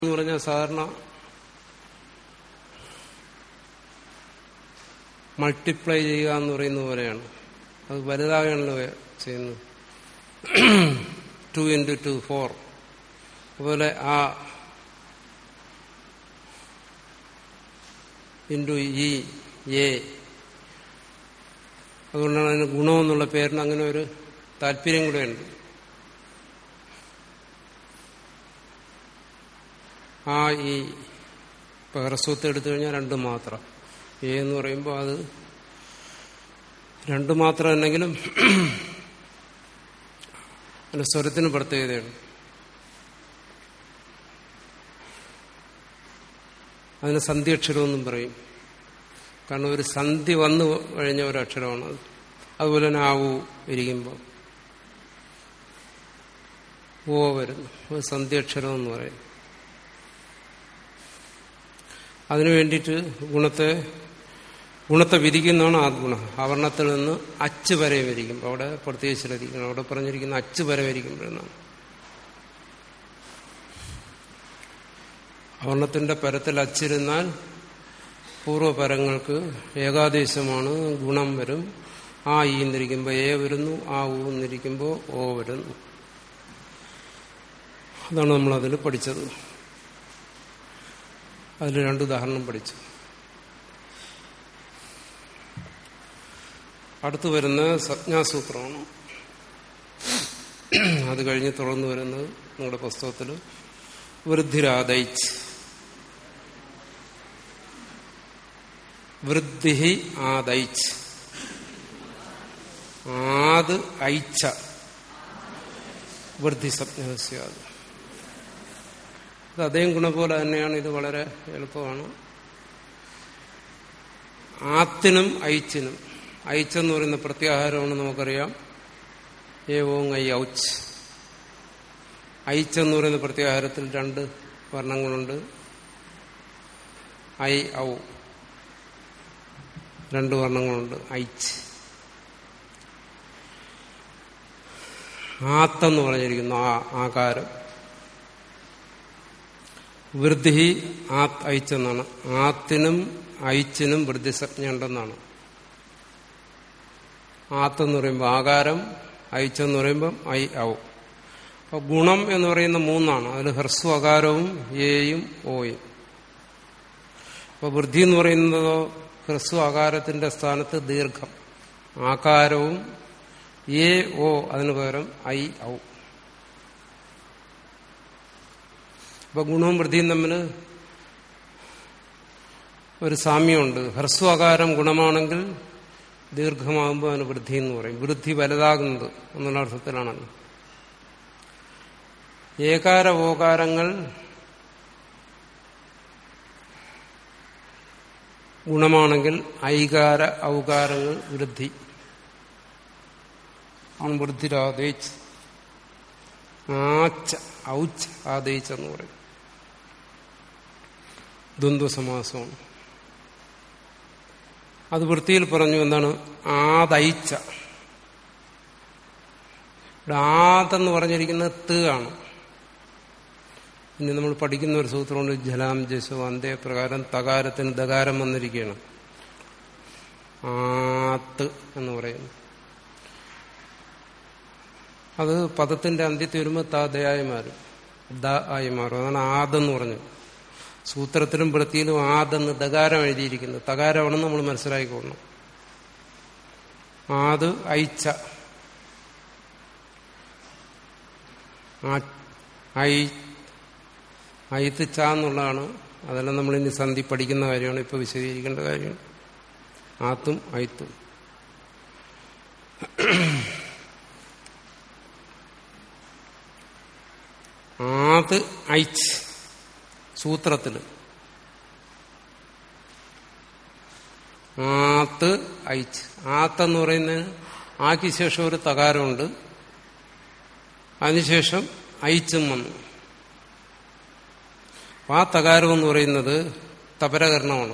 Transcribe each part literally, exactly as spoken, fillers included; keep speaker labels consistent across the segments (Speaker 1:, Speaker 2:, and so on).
Speaker 1: എന്ന് പറഞ്ഞാൽ സാധാരണ മൾട്ടിപ്ലൈ ചെയ്യുക എന്ന് പറയുന്ന പോലെയാണ്. അത് വലുതാകണല്ലോ ചെയ്യുന്നത്. Two into two four. അതുപോലെ ആ ഇൻറ്റു ഇ എ. അതുകൊണ്ടാണ് അതിന് ഗുണമെന്നുള്ള പേരിന് അങ്ങനെ ഒരു താല്പര്യം കൂടെയുണ്ട്. ആ ഈ ഇപ്പം ഹ്രസ്വത്തെ എടുത്തു കഴിഞ്ഞാൽ രണ്ട് മാത്രം. എ എന്ന് പറയുമ്പോൾ അത് രണ്ട് മാത്രം ഉണ്ടെങ്കിലും അതിന്റെ സ്വരത്തിന് പ്രത്യേകതയാണ്. അതിന് സന്ധ്യക്ഷരമെന്നും പറയും. കാരണം ഒരു സന്ധി വന്നു കഴിഞ്ഞ ഒരു അക്ഷരമാണ് അത്. അതുപോലെ തന്നെ ആവു ഇരിക്കുമ്പോൾ ഓ വരുന്നു, അത് സന്ധ്യക്ഷരം എന്ന് പറയും. അതിനു വേണ്ടിയിട്ട് ഗുണത്തെ ഗുണത്തെ വിധിക്കുന്നതാണ് ആ ഗുണം. അവർണത്തിൽ നിന്ന് അച്ച് വരെ വരിക്കും. അവിടെ പ്രത്യേകിച്ച് ശ്രദ്ധിക്കണം. അവിടെ പറഞ്ഞിരിക്കുന്ന അച്ച് വരെ വരിക്കുമ്പോഴെന്നാണ്. അവർണത്തിന്റെ പരത്തിൽ അച്ചിരുന്നാൽ പൂർവ്വപരങ്ങൾക്ക് ഏകാദേശമാണ്, ഗുണം വരും. ആ ഈ എന്നിരിക്കുമ്പോൾ എ വരുന്നു, ആ ഊ എന്നിരിക്കുമ്പോൾ ഓ വരുന്നു. അതാണ് നമ്മളതിൽ പഠിച്ചത്. അതിൽ രണ്ട് ഉദാഹരണം പഠിച്ചു. അടുത്തു വരുന്ന സംജ്ഞാസൂത്രമാണ്. അത് കഴിഞ്ഞ് തുടർന്ന് വരുന്നത് നിങ്ങളുടെ പുസ്തകത്തിൽ വൃദ്ധിരാദൈച്ച്. വൃദ്ധി ആദൈച്ച്. ആദ് ഐച്ച വൃദ്ധി സംജ്ഞാസ്യാത്. ഇത് അതേ ഗുണം പോലെ തന്നെയാണ്. ഇത് വളരെ എളുപ്പമാണ്. ആത്തിനും ഐച്ചിനും. ഐച്ചെന്ന് പറയുന്ന പ്രത്യാഹാരമാണ് നമുക്കറിയാം. ഏ ഓങ് ഐ ഔച്ച്. ഐച്ചെന്ന് പറയുന്ന പ്രത്യാഹാരത്തിൽ രണ്ട് വർണ്ണങ്ങളുണ്ട്. ഐ ഔ രണ്ട് വർണ്ണങ്ങളുണ്ട്. ഐച്ച്. ആത്തെന്ന് പറഞ്ഞിരിക്കുന്നു ആ ആകാരം. വൃദ്ധി ആത്ത് ഐച്ചെന്നാണ്. ആത്തിനും ഐച്ചിനും വൃദ്ധിസജ്ഞ ഉണ്ടെന്നാണ്. ആത്തെന്ന് പറയുമ്പോൾ ആകാരം, ഐച്ചെന്ന് പറയുമ്പം ഐ ഔ. അപ്പൊ ഗുണം എന്ന് പറയുന്ന മൂന്നാണ്. അതിൽ ഹ്രസ്വ അകാരവും എയും ഓയും. അപ്പൊ വൃദ്ധി എന്ന് പറയുന്നതോ ഹ്രസ്വ അകാരത്തിന്റെ സ്ഥാനത്ത് ദീർഘം ആകാരവും എ ഓ അതിനു പകരം ഐ ഔ. അപ്പൊ ഗുണവും വൃദ്ധിയും തമ്മിൽ ഒരു സാമ്യമുണ്ട്. ഹ്രസ്വകാരം ഗുണമാണെങ്കിൽ ദീർഘമാകുമ്പോൾ അതിന് വൃദ്ധി എന്ന് പറയും. വൃദ്ധി വലുതാകുന്നത് എന്നുള്ള അർത്ഥത്തിലാണല്ലോ. ഏകാര ഓകാരങ്ങൾ ഗുണമാണെങ്കിൽ ഐകാര ഔകാരങ്ങൾ വൃദ്ധി. ആണ് വൃദ്ധിരാദേശ്. ആച്ച് ഔച്ച് ആദേശ് എന്ന് പറയും. ദ്വന്ദ്വസമാസമാണ്. അത് വൃത്തിയിൽ പറഞ്ഞു. എന്താണ് ആദൈച്ച. ഇവിടെ ആദെന്ന് പറഞ്ഞിരിക്കുന്നത് ത് ആണ്. ഇനി നമ്മൾ പഠിക്കുന്ന ഒരു സൂത്രമുണ്ട്, ജലാം ജസോ അന്തേ പ്രകാരം തകാരത്തിന് ദകാരം വന്നിരിക്കുകയാണ്. ആത്ത് എന്ന് പറയുന്നു. അത് പദത്തിന്റെ അന്ത്യത്തിൽ വരുമ്പോൾ തദയായി മാറും, ദ ആയി മാറും. അതാണ് ആദെന്ന് പറഞ്ഞത്. സൂത്രത്തിലും വൃത്തിയിലും ആദെന്ന് ദകാരം എഴുതിയിരിക്കുന്നത്. തകാരമാണെന്ന് നമ്മൾ മനസ്സിലാക്കിക്കൊള്ളണം. ആദ് ഐച്ച. ഐത്ത് ച എന്നുള്ളതാണ്. അതെല്ലാം നമ്മൾ ഇനി സന്ധി പഠിക്കുന്ന കാര്യമാണ്. ഇപ്പൊ വിശദീകരിക്കേണ്ട കാര്യമാണ്. ആത്തും ഐത്തും. ആത് ഐച്ച് സൂത്രത്തില്. ആത്ത് ഐച്ച്. ആത്തെന്ന് പറയുന്നതിന് ആക്ക് ശേഷം ഒരു തകാരമുണ്ട്. അതിനുശേഷം ഐച്ചും വന്നു. ആ തകാരം എന്ന് പറയുന്നത് തപരകരണമാണ്.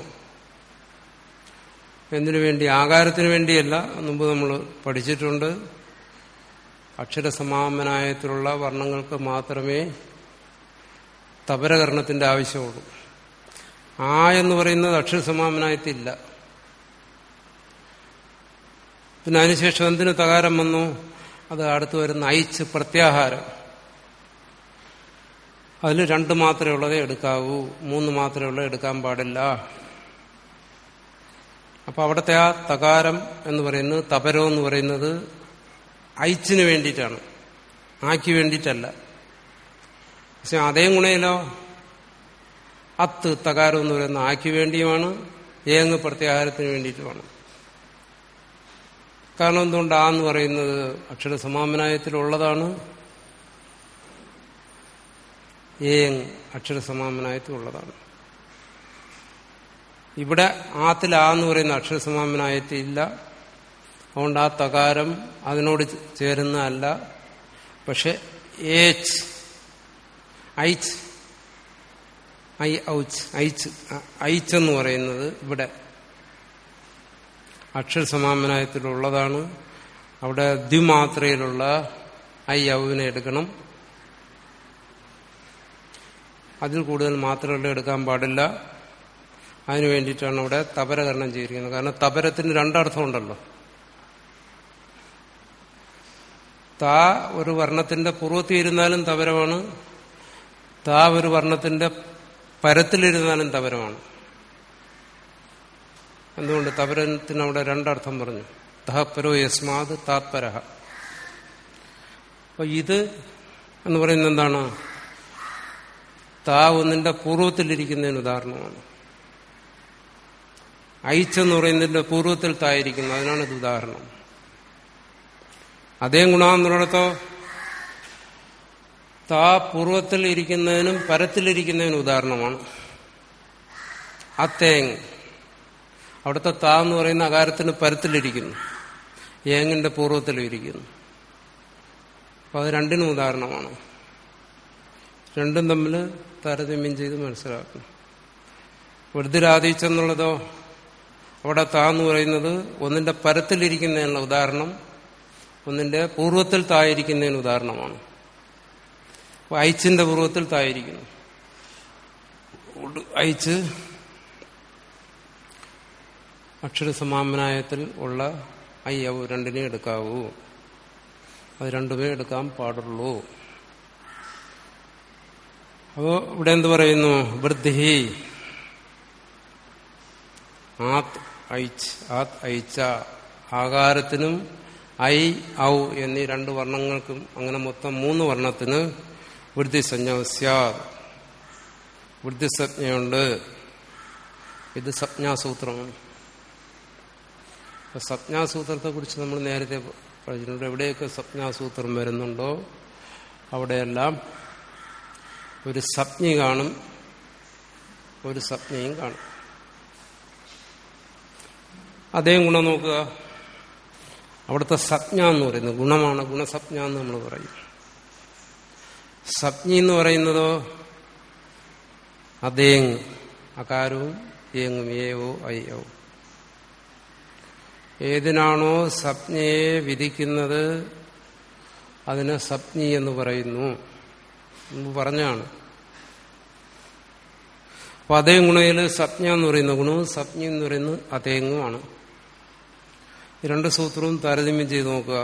Speaker 1: എന്തിനു വേണ്ടി? ആകാരത്തിന് വേണ്ടിയല്ല. മുമ്പ് നമ്മൾ പഠിച്ചിട്ടുണ്ട്. അക്ഷരസമാമനായത്തിലുള്ള വർണ്ണങ്ങൾക്ക് മാത്രമേ തപരകരണത്തിന്റെ ആവശ്യമുള്ളൂ. ആ എന്ന് പറയുന്നത് അക്ഷരസമാപനായത്തില്ല. പിന്നെ അതിനുശേഷം എന്തിനു തകാരം വന്നു? അത് അടുത്ത് വരുന്ന ഐച്ച് പ്രത്യാഹാരം. അതിൽ രണ്ട് മാത്രമേ ഉള്ളതേ എടുക്കാവൂ, മൂന്ന് മാത്രമേ ഉള്ളത് എടുക്കാൻ പാടില്ല. അപ്പൊ അവിടുത്തെ ആ തകാരം എന്ന് പറയുന്നത്, തപരം എന്ന് പറയുന്നത് ഐച്ചിന് വേണ്ടിയിട്ടാണ്, ആക്കി വേണ്ടിയിട്ടല്ല. പക്ഷെ അതേ ഗുണയിലോ അത്ത് തകാരം എന്ന് പറയുന്ന ആക്കി വേണ്ടിയുമാണ്, ഏങ്ങ് പ്രത്യാഹാരത്തിന് വേണ്ടിയിട്ടുമാണ്. കാരണം എന്തുകൊണ്ട് ആ എന്ന് പറയുന്നത് അക്ഷരസമാപനായത്തിലുള്ളതാണ്, ഏങ് അക്ഷരസമാപനായത്തിലുള്ളതാണ്. ഇവിടെ ആത്തിൽ ആ എന്ന് പറയുന്ന അക്ഷരസമാപനായത്തില്ല. അതുകൊണ്ട് ആ തകാരം അതിനോട് ചേരുന്നതല്ല. പക്ഷെ ഏച്ച് ഐച്ച് ഐ ഔച്ച് ഐച്ച് ഐച്ചെന്ന് പറയുന്നത് ഇവിടെ അക്ഷരസമാപനായത്തിലുള്ളതാണ്. അവിടെ ദ്വിമാത്രയിലുള്ള ഐ ഔവിനെ എടുക്കണം. അതിൽ കൂടുതൽ മാത്രമല്ല എടുക്കാൻ പാടില്ല. അതിനു വേണ്ടിയിട്ടാണ് അവിടെ തപരകരണം ചെയ്തിരിക്കുന്നത്. കാരണം തപരത്തിന് രണ്ടർത്ഥം ഉണ്ടല്ലോ. താ ഒരു വർണ്ണത്തിന്റെ പൂർവ്വത്തിൽ ഇരുന്നാലും തപരമാണ്, താ ഒരു വർണ്ണത്തിന്റെ പരത്തിലിരുന്നാലും തപരമാണ്. എന്തുകൊണ്ട്? തപരത്തിന് അവിടെ രണ്ടർത്ഥം പറഞ്ഞു. തഹ പരോ യസ്മാത് താത്പരഹ. അപ്പൊ ഇത് എന്ന് പറയുന്നത് എന്താണ്? താ ഒന്നിന്റെ പൂർവ്വത്തിലിരിക്കുന്നതിന് ഉദാഹരണമാണ്. ഐച്ചെന്ന് പറയുന്നതിന്റെ പൂർവ്വത്തിൽ തായിരിക്കുന്നു, അതിനാണ് ഇത് ഉദാഹരണം. അതേ ഗുണമെന്നുള്ളിടത്തോ താ പൂർവ്വത്തിൽ ഇരിക്കുന്നതിനും പരത്തിലിരിക്കുന്നതിനും ഉദാഹരണമാണ്. അത്തേങ് അവിടുത്തെ താ എന്ന് പറയുന്ന അകാരത്തിന് പരത്തിലിരിക്കുന്നു, ഏങ്ങിന്റെ പൂർവ്വത്തിലും ഇരിക്കുന്നു. അപ്പൊ അത് രണ്ടിനും ഉദാഹരണമാണ്. രണ്ടും തമ്മിൽ താരതമ്യം ചെയ്ത് മനസ്സിലാക്കണം. വൃദ്ധിരാധിച്ചെന്നുള്ളതോ അവിടെ താ എന്ന് പറയുന്നത് ഒന്നിന്റെ പരത്തിലിരിക്കുന്നതിനുള്ള ഉദാഹരണം, ഒന്നിന്റെ പൂർവ്വത്തിൽ തായിരിക്കുന്നതിന് ഉദാഹരണമാണ്. അപ്പൊ ഐച്ചിന്റെ പൂർവ്വത്തിൽ തായിരിക്കുന്നു. ഐച്ച് അക്ഷരസമാപനായത്തിൽ ഉള്ള ഐ ഔ രണ്ടിനെ എടുക്കാവൂ, അത് രണ്ടുമേ എടുക്കാൻ പാടുള്ളൂ. അപ്പോ ഇവിടെ എന്ത് പറയുന്നു? വൃദ്ധി ആത് ഐച്ച് ആത് ഐച്ച. ആകാരത്തിനും ഐ ഔ എന്നീ രണ്ട് വർണ്ണങ്ങൾക്കും, അങ്ങനെ മൊത്തം മൂന്ന് വർണ്ണത്തിന് വൃദ്ധിസഞ്ജ സ്യാത്, വൃദ്ധിസഞ്ജയുണ്ട്. ഇത് സംജ്ഞാസൂത്രമാണ്. സംജ്ഞാസൂത്രത്തെ കുറിച്ച് നമ്മൾ നേരത്തെ പറഞ്ഞിട്ടുണ്ട്. എവിടെയൊക്കെ സംജ്ഞാസൂത്രം വരുന്നുണ്ടോ അവിടെയെല്ലാം ഒരു സംജ്ഞ കാണും, ഒരു സംജ്ഞയും കാണും. അതേ ഗുണം നോക്കുക. അവിടുത്തെ സംജ്ഞ എന്ന് പറയുന്നത് ഗുണമാണ്, ഗുണസംജ്ഞ എന്ന് നമ്മൾ പറയും. സംജ്ഞ എന്ന് പറയുന്നതോ അതേങ്, അകാരവും ഏങ്ങും, ഏവോ ഐ ഔ. ഏതിനാണോ സംജ്ഞയെ വിധിക്കുന്നത് അതിന് സംജ്ഞി എന്ന് പറയുന്നു എന്ന് പറഞ്ഞാണ്. അപ്പൊ അതേ ഗുണയിൽ സംജ്ഞ എന്ന് പറയുന്ന ഗുണവും സംജ്ഞ എന്ന് പറയുന്നത് അതേങ്ങുമാണ്. രണ്ട് സൂത്രവും താരതമ്യം ചെയ്ത് നോക്കുക.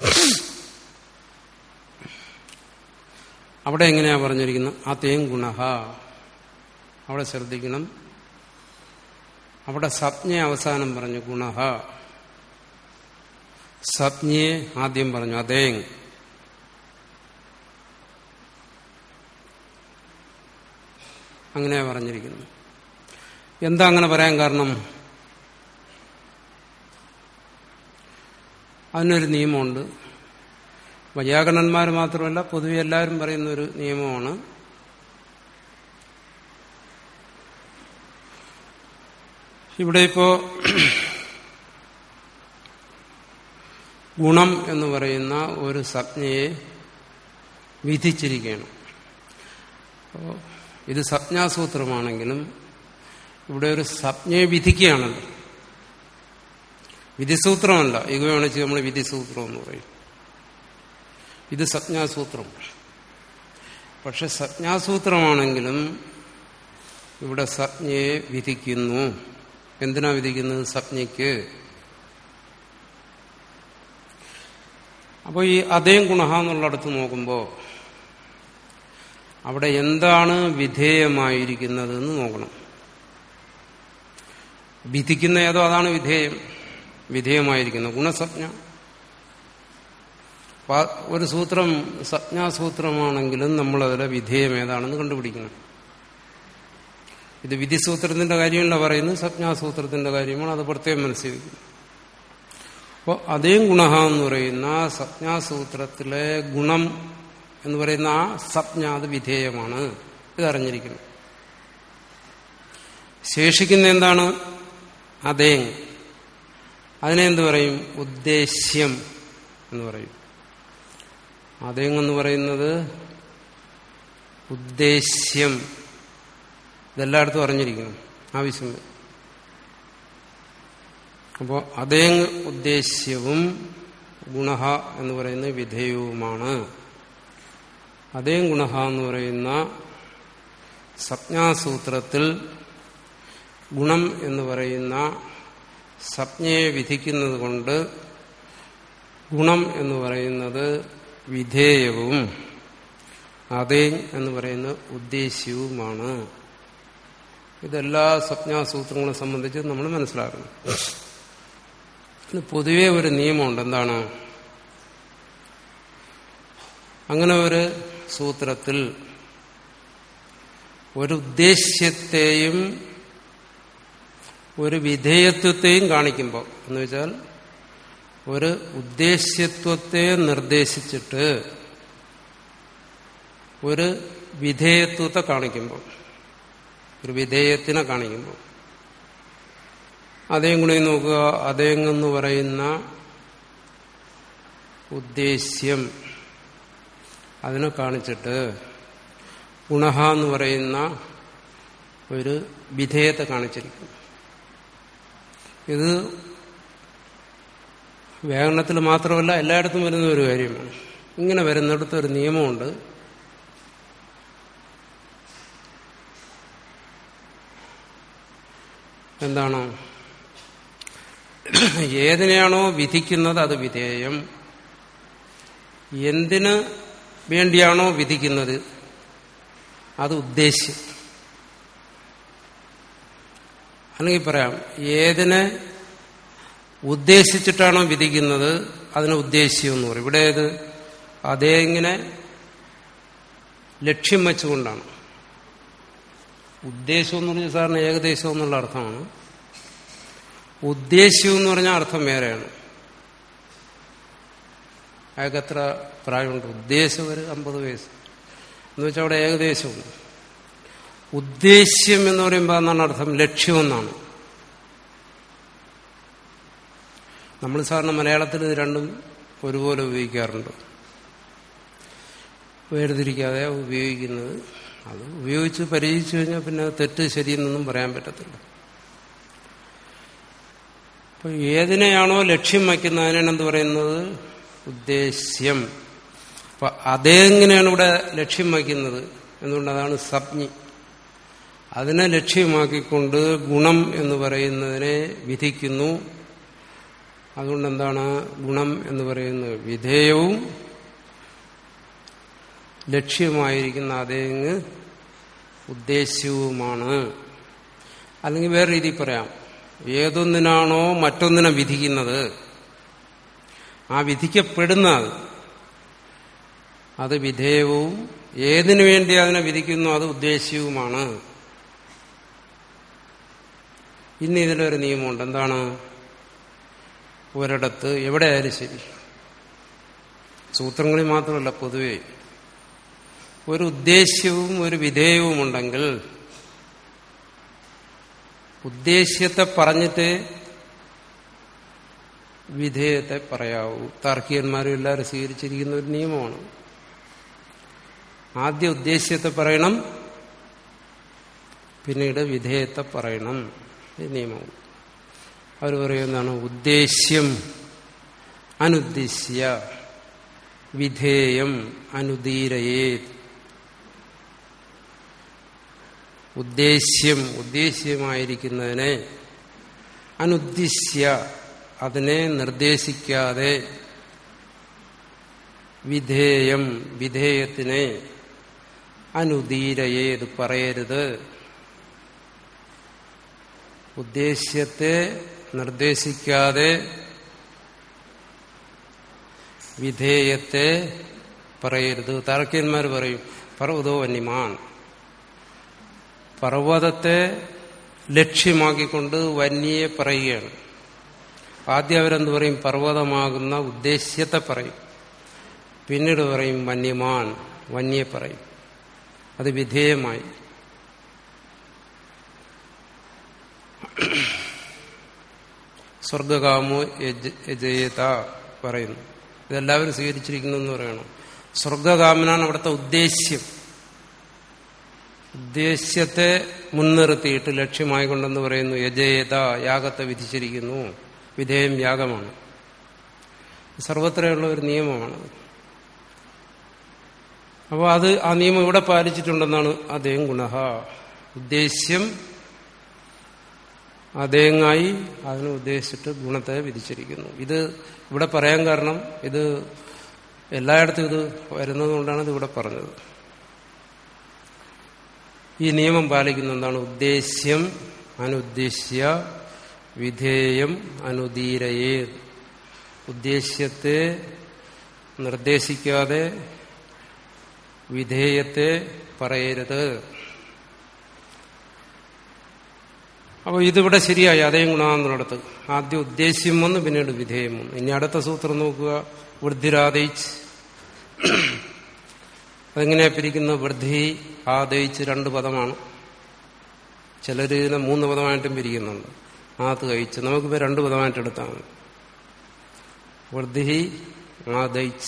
Speaker 1: അവിടെ എങ്ങനെയാ പറഞ്ഞിരിക്കുന്നത്? അതേങ് ഗുണഹ. അവിടെ ശ്രദ്ധിക്കണം. അവിടെ സംജ്ഞയെ അവസാനം പറഞ്ഞു ഗുണഹ, സംജ്ഞയെ ആദ്യം പറഞ്ഞു അതേങ്. അങ്ങനെയാ പറഞ്ഞിരിക്കുന്നു. എന്താ അങ്ങനെ പറയാൻ കാരണം? അതിനൊരു നിയമമുണ്ട്. വൈയാകരണന്മാർ മാത്രമല്ല, പൊതുവെ എല്ലാവരും പറയുന്ന ഒരു നിയമമാണ്. ഇവിടെ ഇപ്പോ ഗുണം എന്ന് പറയുന്ന ഒരു സംജ്ഞയെ വിധിച്ചിരിക്കുകയാണ്. അപ്പോൾ ഇത് സംജ്ഞാസൂത്രമാണെങ്കിലും ഇവിടെ ഒരു സംജ്ഞയെ വിധിക്കുകയാണല്ലോ. വിധിസൂത്രമല്ല. ഇകയാണെന്ന് നമ്മൾ വിധിസൂത്രം എന്ന് പറയും. ഇത് സംജ്ഞാസൂത്രം. പക്ഷെ സംജ്ഞാസൂത്രമാണെങ്കിലും ഇവിടെ സംജ്ഞയെ വിധിക്കുന്നു. എന്തിനാ വിധിക്കുന്നത്? സംജ്ഞയ്ക്ക്. അപ്പോൾ ഈ അതേ ഗുണ എന്നുള്ളിടത്ത് നോക്കുമ്പോൾ അവിടെ എന്താണ് വിധേയമായിരിക്കുന്നത് എന്ന് നോക്കണം. വിധിക്കുന്ന ഏതോ അതാണ് വിധേയം, വിധേയമായിരിക്കുന്നത് ഗുണസംജ്ഞ. ഒരു സൂത്രം സംജ്ഞാസൂത്രമാണെങ്കിലും നമ്മളതിലെ വിധേയം ഏതാണെന്ന് കണ്ടുപിടിക്കണം. ഇത് വിധിസൂത്രത്തിന്റെ കാര്യമല്ല പറയുന്നത്, സംജ്ഞാസൂത്രത്തിന്റെ കാര്യമാണ്. അത് പ്രത്യേകം മനസ്സിലാക്കുന്നു. അപ്പോൾ അതേ ഗുണ എന്ന് പറയുന്ന സംജ്ഞാസൂത്രത്തിലെ ഗുണം എന്ന് പറയുന്ന ആ സംജ്ഞ അത് വിധേയമാണ്. ഇതറിഞ്ഞിരിക്കുന്നു. ശേഷിക്കുന്ന എന്താണ്? അതേ. അതിനെന്ത് പറയും? ഉദ്ദേശ്യം എന്ന് പറയും. അതേങ്ങെന്ന് പറയുന്നത് ഉദ്ദേശ്യം. ഇതെല്ലായിടത്തും അറിഞ്ഞിരിക്കണം, ആവശ്യമില്ല. അപ്പോൾ അതേ ഉദ്ദേശ്യവും ഗുണ എന്ന് പറയുന്ന വിധേയവുമാണ്. അതേ ഗുണ എന്ന് പറയുന്ന സംജ്ഞാസൂത്രത്തിൽ ഗുണം എന്ന് പറയുന്ന സംജ്ഞയെ വിധിക്കുന്നത് കൊണ്ട് ഗുണം എന്ന് പറയുന്നത് വിധേയവും അതേ എന്ന് പറയുന്ന ഉദ്ദേശ്യവുമാണ്. ഇതെല്ലാ സംജ്ഞാസൂത്രങ്ങളെ സംബന്ധിച്ച് നമ്മൾ മനസ്സിലാക്കണം. പൊതുവെ ഒരു നിയമമുണ്ട്. എന്താണ്? അങ്ങനെ ഒരു സൂത്രത്തിൽ ഒരു ഉദ്ദേശ്യത്തെയും ഒരു വിധേയത്വത്തെയും കാണിക്കുമ്പോൾ, എന്ന് വെച്ചാൽ ഒരു ഉദ്ദേശ്യത്വത്തെ നിർദ്ദേശിച്ചിട്ട് ഒരു വിധേയത്വത്തെ കാണിക്കുമ്പോൾ, ഒരു വിധേയത്തിനെ കാണിക്കുമ്പോൾ, അതേ ഗുണി നോക്കുക. അതേങ്ങെന്ന് പറയുന്ന ഉദ്ദേശ്യം അതിനെ കാണിച്ചിട്ട് ഗുണ എന്ന് പറയുന്ന ഒരു വിധേയത്തെ കാണിച്ചിരിക്കും. ഇത് വ്യാകരണത്തിൽ മാത്രമല്ല എല്ലായിടത്തും വരുന്ന ഒരു കാര്യമാണ്. ഇങ്ങനെ വരുന്നിടത്ത് ഒരു നിയമമുണ്ട്. എന്താണ്? ഏതിനെയാണോ വിധിക്കുന്നത് അത് വിധേയം, എന്തിന് വേണ്ടിയാണോ വിധിക്കുന്നത് അത് ഉദ്ദേശ്യം. അല്ലെങ്കിൽ പറയാം, ഏതിനെ ഉദ്ദേശിച്ചിട്ടാണോ വിധിക്കുന്നത് അതിനെ ഉദ്ദേശ്യം എന്ന് പറയും. ഇവിടെ ഇത് അതേ ഇങ്ങനെ ലക്ഷ്യം വെച്ചുകൊണ്ടാണ്. ഉദ്ദേശം എന്ന് പറഞ്ഞാൽ സാറിന് ഏകദേശം എന്നുള്ള അർത്ഥമാണ്. ഉദ്ദേശ്യം എന്ന് പറഞ്ഞാൽ അർത്ഥം വേറെയാണ്. അയാൾക്ക് എത്ര പ്രായമുണ്ട്? ഉദ്ദേശം ഒരു അമ്പത് വയസ്സ് എന്ന് വെച്ചാൽ അവിടെ ഏകദേശമുണ്ട്. ഉദ്ദേശ്യം എന്ന് പറയുമ്പോൾ എന്നാണ് അർത്ഥം? ലക്ഷ്യം എന്നാണ്. നമ്മൾ സാറിന് മലയാളത്തിൽ ഇത് രണ്ടും ഒരുപോലെ ഉപയോഗിക്കാറുണ്ട്. വേർതിരിക്കാതെ ഉപയോഗിക്കുന്നത്. അത് ഉപയോഗിച്ച് പരിചയിച്ചു കഴിഞ്ഞാൽ പിന്നെ തെറ്റ് ശരിയെന്നൊന്നും പറയാൻ പറ്റത്തില്ല. അപ്പൊ ഏതിനെയാണോ ലക്ഷ്യം വയ്ക്കുന്നതിനാണ് എന്ത് പറയുന്നത്? ഉദ്ദേശ്യം. അപ്പൊ അതെങ്ങനെയാണ് ഇവിടെ ലക്ഷ്യം വയ്ക്കുന്നത്? എന്തുകൊണ്ട്? അതാണ് സംജ്ഞ. അതിനെ ലക്ഷ്യമാക്കിക്കൊണ്ട് ഗുണം എന്ന് പറയുന്നതിനെ വിധിക്കുന്നു. അതുകൊണ്ട് എന്താണ്? ഗുണം എന്ന് പറയുന്നത് വിധേയവും ലക്ഷ്യമായിരിക്കുന്ന അതേങ്ങ് ഉദ്ദേശ്യവുമാണ്. അല്ലെങ്കിൽ വേറെ രീതിയിൽ പറയാം, ഏതൊന്നിനാണോ മറ്റൊന്നിനെ വിധിക്കുന്നത് ആ വിധിക്കപ്പെടുന്നത് അത് വിധേയവും ഏതിനു വേണ്ടി അതിനെ വിധിക്കുന്നു അത് ഉദ്ദേശ്യവുമാണ്. ഇനി ഇതിലൊരു നിയമമുണ്ട്. എന്താണ്? ഒരിടത്ത് എവിടെയായാലും ശരി, സൂത്രങ്ങളിൽ മാത്രമല്ല, പൊതുവെ ഒരു ഉദ്ദേശ്യവും ഒരു വിധേയവും ഉണ്ടെങ്കിൽ ഉദ്ദേശ്യത്തെ പറഞ്ഞിട്ട് വിധേയത്തെ പറയാവൂ. താർക്കികന്മാരും എല്ലാവരും സ്വീകരിച്ചിരിക്കുന്ന ഒരു നിയമമാണ്. ആദ്യം ഉദ്ദേശ്യത്തെ പറയണം, പിന്നീട് വിധേയത്തെ പറയണം. ഈ നിയമം അവർ പറയുന്നതാണ് ഉദ്ദേശ്യം അനുദ്ദേശ്യ വിധേയം അനുദീരയേത് ഉദ്ദേശ്യം ഉദ്ദേശ്യമായിരിക്കുന്നതിനെ അനുദ്ദിശ്യ അതിനെ നിർദ്ദേശിക്കാതെ വിധേയം വിധേയത്തിനെ അനുദീരയേത് പറയരുത്. ഉദ്ദേശ്യത്തെ നിർദ്ദേശിക്കാതെ വിധേയത്തെ പറയരുത്. താർക്കികന്മാർ പറയും പർവ്വതോ വന്യമാൻ, പർവ്വതത്തെ ലക്ഷ്യമാക്കിക്കൊണ്ട് വന്യയെ പറയുകയാണ്. ആദ്യം അവരെന്ത് പറയും? പർവ്വതമാകുന്ന ഉദ്ദേശ്യത്തെ പറയും. പിന്നീട് പറയും വന്യമാൻ, വന്യെ പറയും. അത് വിധേയമായി. സ്വർഗകാമോ യജേത പറയുന്നു. ഇതെല്ലാവരും സ്വീകരിച്ചിരിക്കുന്നു എന്ന് പറയണം. സ്വർഗകാമനാണ് അവിടുത്തെ ഉദ്ദേശ്യം. ഉദ്ദേശ്യത്തെ മുൻനിർത്തിയിട്ട് ലക്ഷ്യമായിക്കൊണ്ടെന്ന് പറയുന്നു. യജേത, യാഗത്തെ വിധിച്ചിരിക്കുന്നു. വിധേയം യാഗമാണ്. സർവത്രയുള്ള ഒരു നിയമമാണ്. അപ്പോൾ അത് ആ നിയമം ഇവിടെ പാലിച്ചിട്ടുണ്ടെന്നാണ് അതേം ഗുണഃ. ഉദ്ദേശ്യം അതേങ്ങായി അതിനെ ഉദ്ദേശിച്ചിട്ട് ഗുണത്തെ വിധിച്ചിരിക്കുന്നു. ഇത് ഇവിടെ പറയാൻ കാരണം ഇത് എല്ലായിടത്തും ഇത് വരുന്നത് കൊണ്ടാണ് ഇത് ഇവിടെ പറഞ്ഞത്. ഈ നിയമം പാലിക്കുന്ന എന്താണ്? ഉദ്ദേശ്യം അനുദ്ദേശ്യ വിധേയം അനുദീരയേ. ഉദ്ദേശ്യത്തെ നിർദ്ദേശിക്കാതെ വിധേയത്തെ പറയരുത്. അപ്പോൾ ഇതിവിടെ ശരിയായി. അതേ ഗുണമെന്നുള്ളിടത്ത് ആദ്യം ഉദ്ദേശ്യം വന്ന് പിന്നീട് വിധേയം വന്നു. ഇനി അടുത്ത സൂത്രം നോക്കുക. വൃദ്ധിരാദയിച്ച് അതെങ്ങനെയാ പിരിക്കുന്നത്? വൃദ്ധി ആദയിച്ച് രണ്ട് പദമാണ്. ചിലർ ഇതിനെ മൂന്ന് പദമായിട്ടും പിരിക്കുന്നുണ്ട്. ആത്ത് കഴിച്ച് നമുക്കിപ്പോൾ രണ്ട് പദമായിട്ട് എടുത്താണ്. വൃദ്ധി ആദയിച്ച്.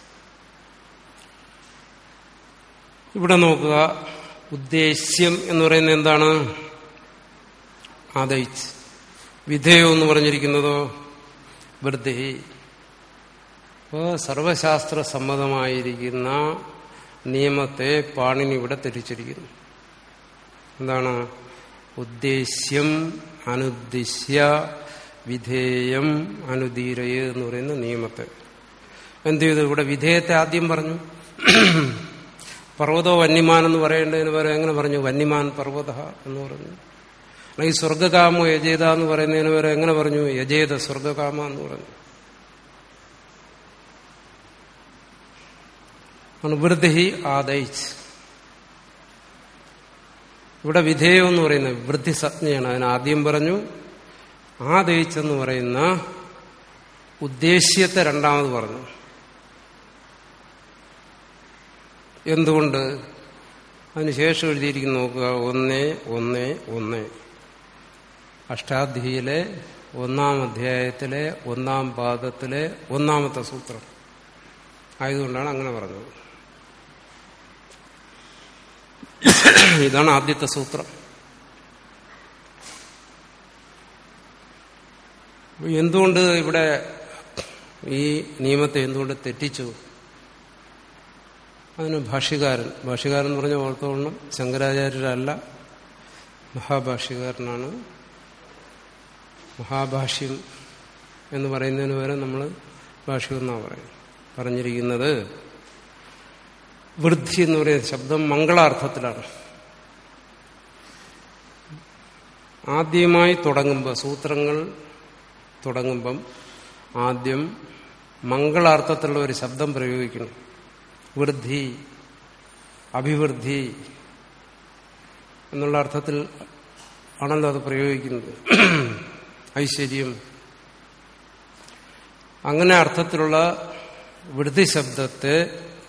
Speaker 1: ഇവിടെ നോക്കുക. ഉദ്ദേശ്യം എന്ന് പറയുന്നത് എന്താണ്? ആദയിച്ച്. വിധേയം എന്ന് പറഞ്ഞിരിക്കുന്നതോ വൃദ്ധി. അപ്പോൾ സർവശാസ്ത്ര സമ്മതമായിരിക്കുന്ന നിയമത്തെ പാണിനി ഇവിടെ തെറ്റിച്ചിരിക്കുന്നു. എന്താണ്? ഉദ്ദേശ്യം അനുദ്ദിശ്യ വിധേയം അനുദീരയ എന്ന് പറയുന്ന നിയമത്തെ എന്ത് ചെയ്തു? ഇവിടെ വിധേയത്തെ ആദ്യം പറഞ്ഞു. പർവ്വതോ വന്യമാൻ എന്ന് പറയേണ്ടതിന് പകരം എങ്ങനെ പറഞ്ഞു? വന്യമാൻ പർവ്വത എന്ന് പറഞ്ഞു. ഈ സ്വർഗകാമോ യജേത എന്ന് പറയുന്നതിന് പകരം എങ്ങനെ പറഞ്ഞു? യജേത സ്വർഗകാമ എന്ന് പറഞ്ഞു. വൃദ്ധി ആദയിച്ച്. ഇവിടെ വിധേയം എന്ന് പറയുന്നത് വൃദ്ധി സംജ്ഞയാണ്. അതിന് ആദ്യം പറഞ്ഞു. ആദയിച്ചെന്ന് പറയുന്ന ഉദ്ദേശ്യത്തെ രണ്ടാമത് പറഞ്ഞു. എന്തുകൊണ്ട്? അതിനുശേഷം എഴുതിയിരിക്കുന്നു നോക്കുക. ഒന്നേ ഒന്നേ ഒന്നേ അഷ്ടാധ്യായിലെ ഒന്നാം അധ്യായത്തിലെ ഒന്നാം പാദത്തിലെ ഒന്നാമത്തെ സൂത്രം ആയതുകൊണ്ടാണ് അങ്ങനെ പറഞ്ഞത്. ഇതാണ് ആദ്യത്തെ സൂത്രം. എന്തുകൊണ്ട് ഇവിടെ ഈ നിയമത്തെ എന്തുകൊണ്ട് തെറ്റിച്ചു? അതിന് ഭാഷ്യകാരൻ ഭാഷ്യകാരൻ എന്ന് പറഞ്ഞ ഓർത്തോണം, ശങ്കരാചാര്യരല്ല, മഹാഭാഷ്യകാരനാണ്. മഹാഭാഷ്യം എന്ന് പറയുന്നതിന് പകരം നമ്മൾ ഭാഷ്യം എന്നാണ് പറയും പറഞ്ഞിരിക്കുന്നത്. വൃദ്ധി എന്ന് പറയുന്ന ശബ്ദം മംഗളാർത്ഥത്തിലാണ്. ആദ്യമായി തുടങ്ങുമ്പോൾ, സൂത്രങ്ങൾ തുടങ്ങുമ്പം ആദ്യം മംഗളാർത്ഥത്തിലുള്ള ഒരു ശബ്ദം പ്രയോഗിക്കണം. വൃദ്ധി, അഭിവൃദ്ധി എന്നുള്ള അർത്ഥത്തിൽ ആണല്ലോ അത് പ്രയോഗിക്കുന്നത്. ഐശ്വര്യം, അങ്ങനെ അർത്ഥത്തിലുള്ള വൃദ്ധി ശബ്ദത്തെ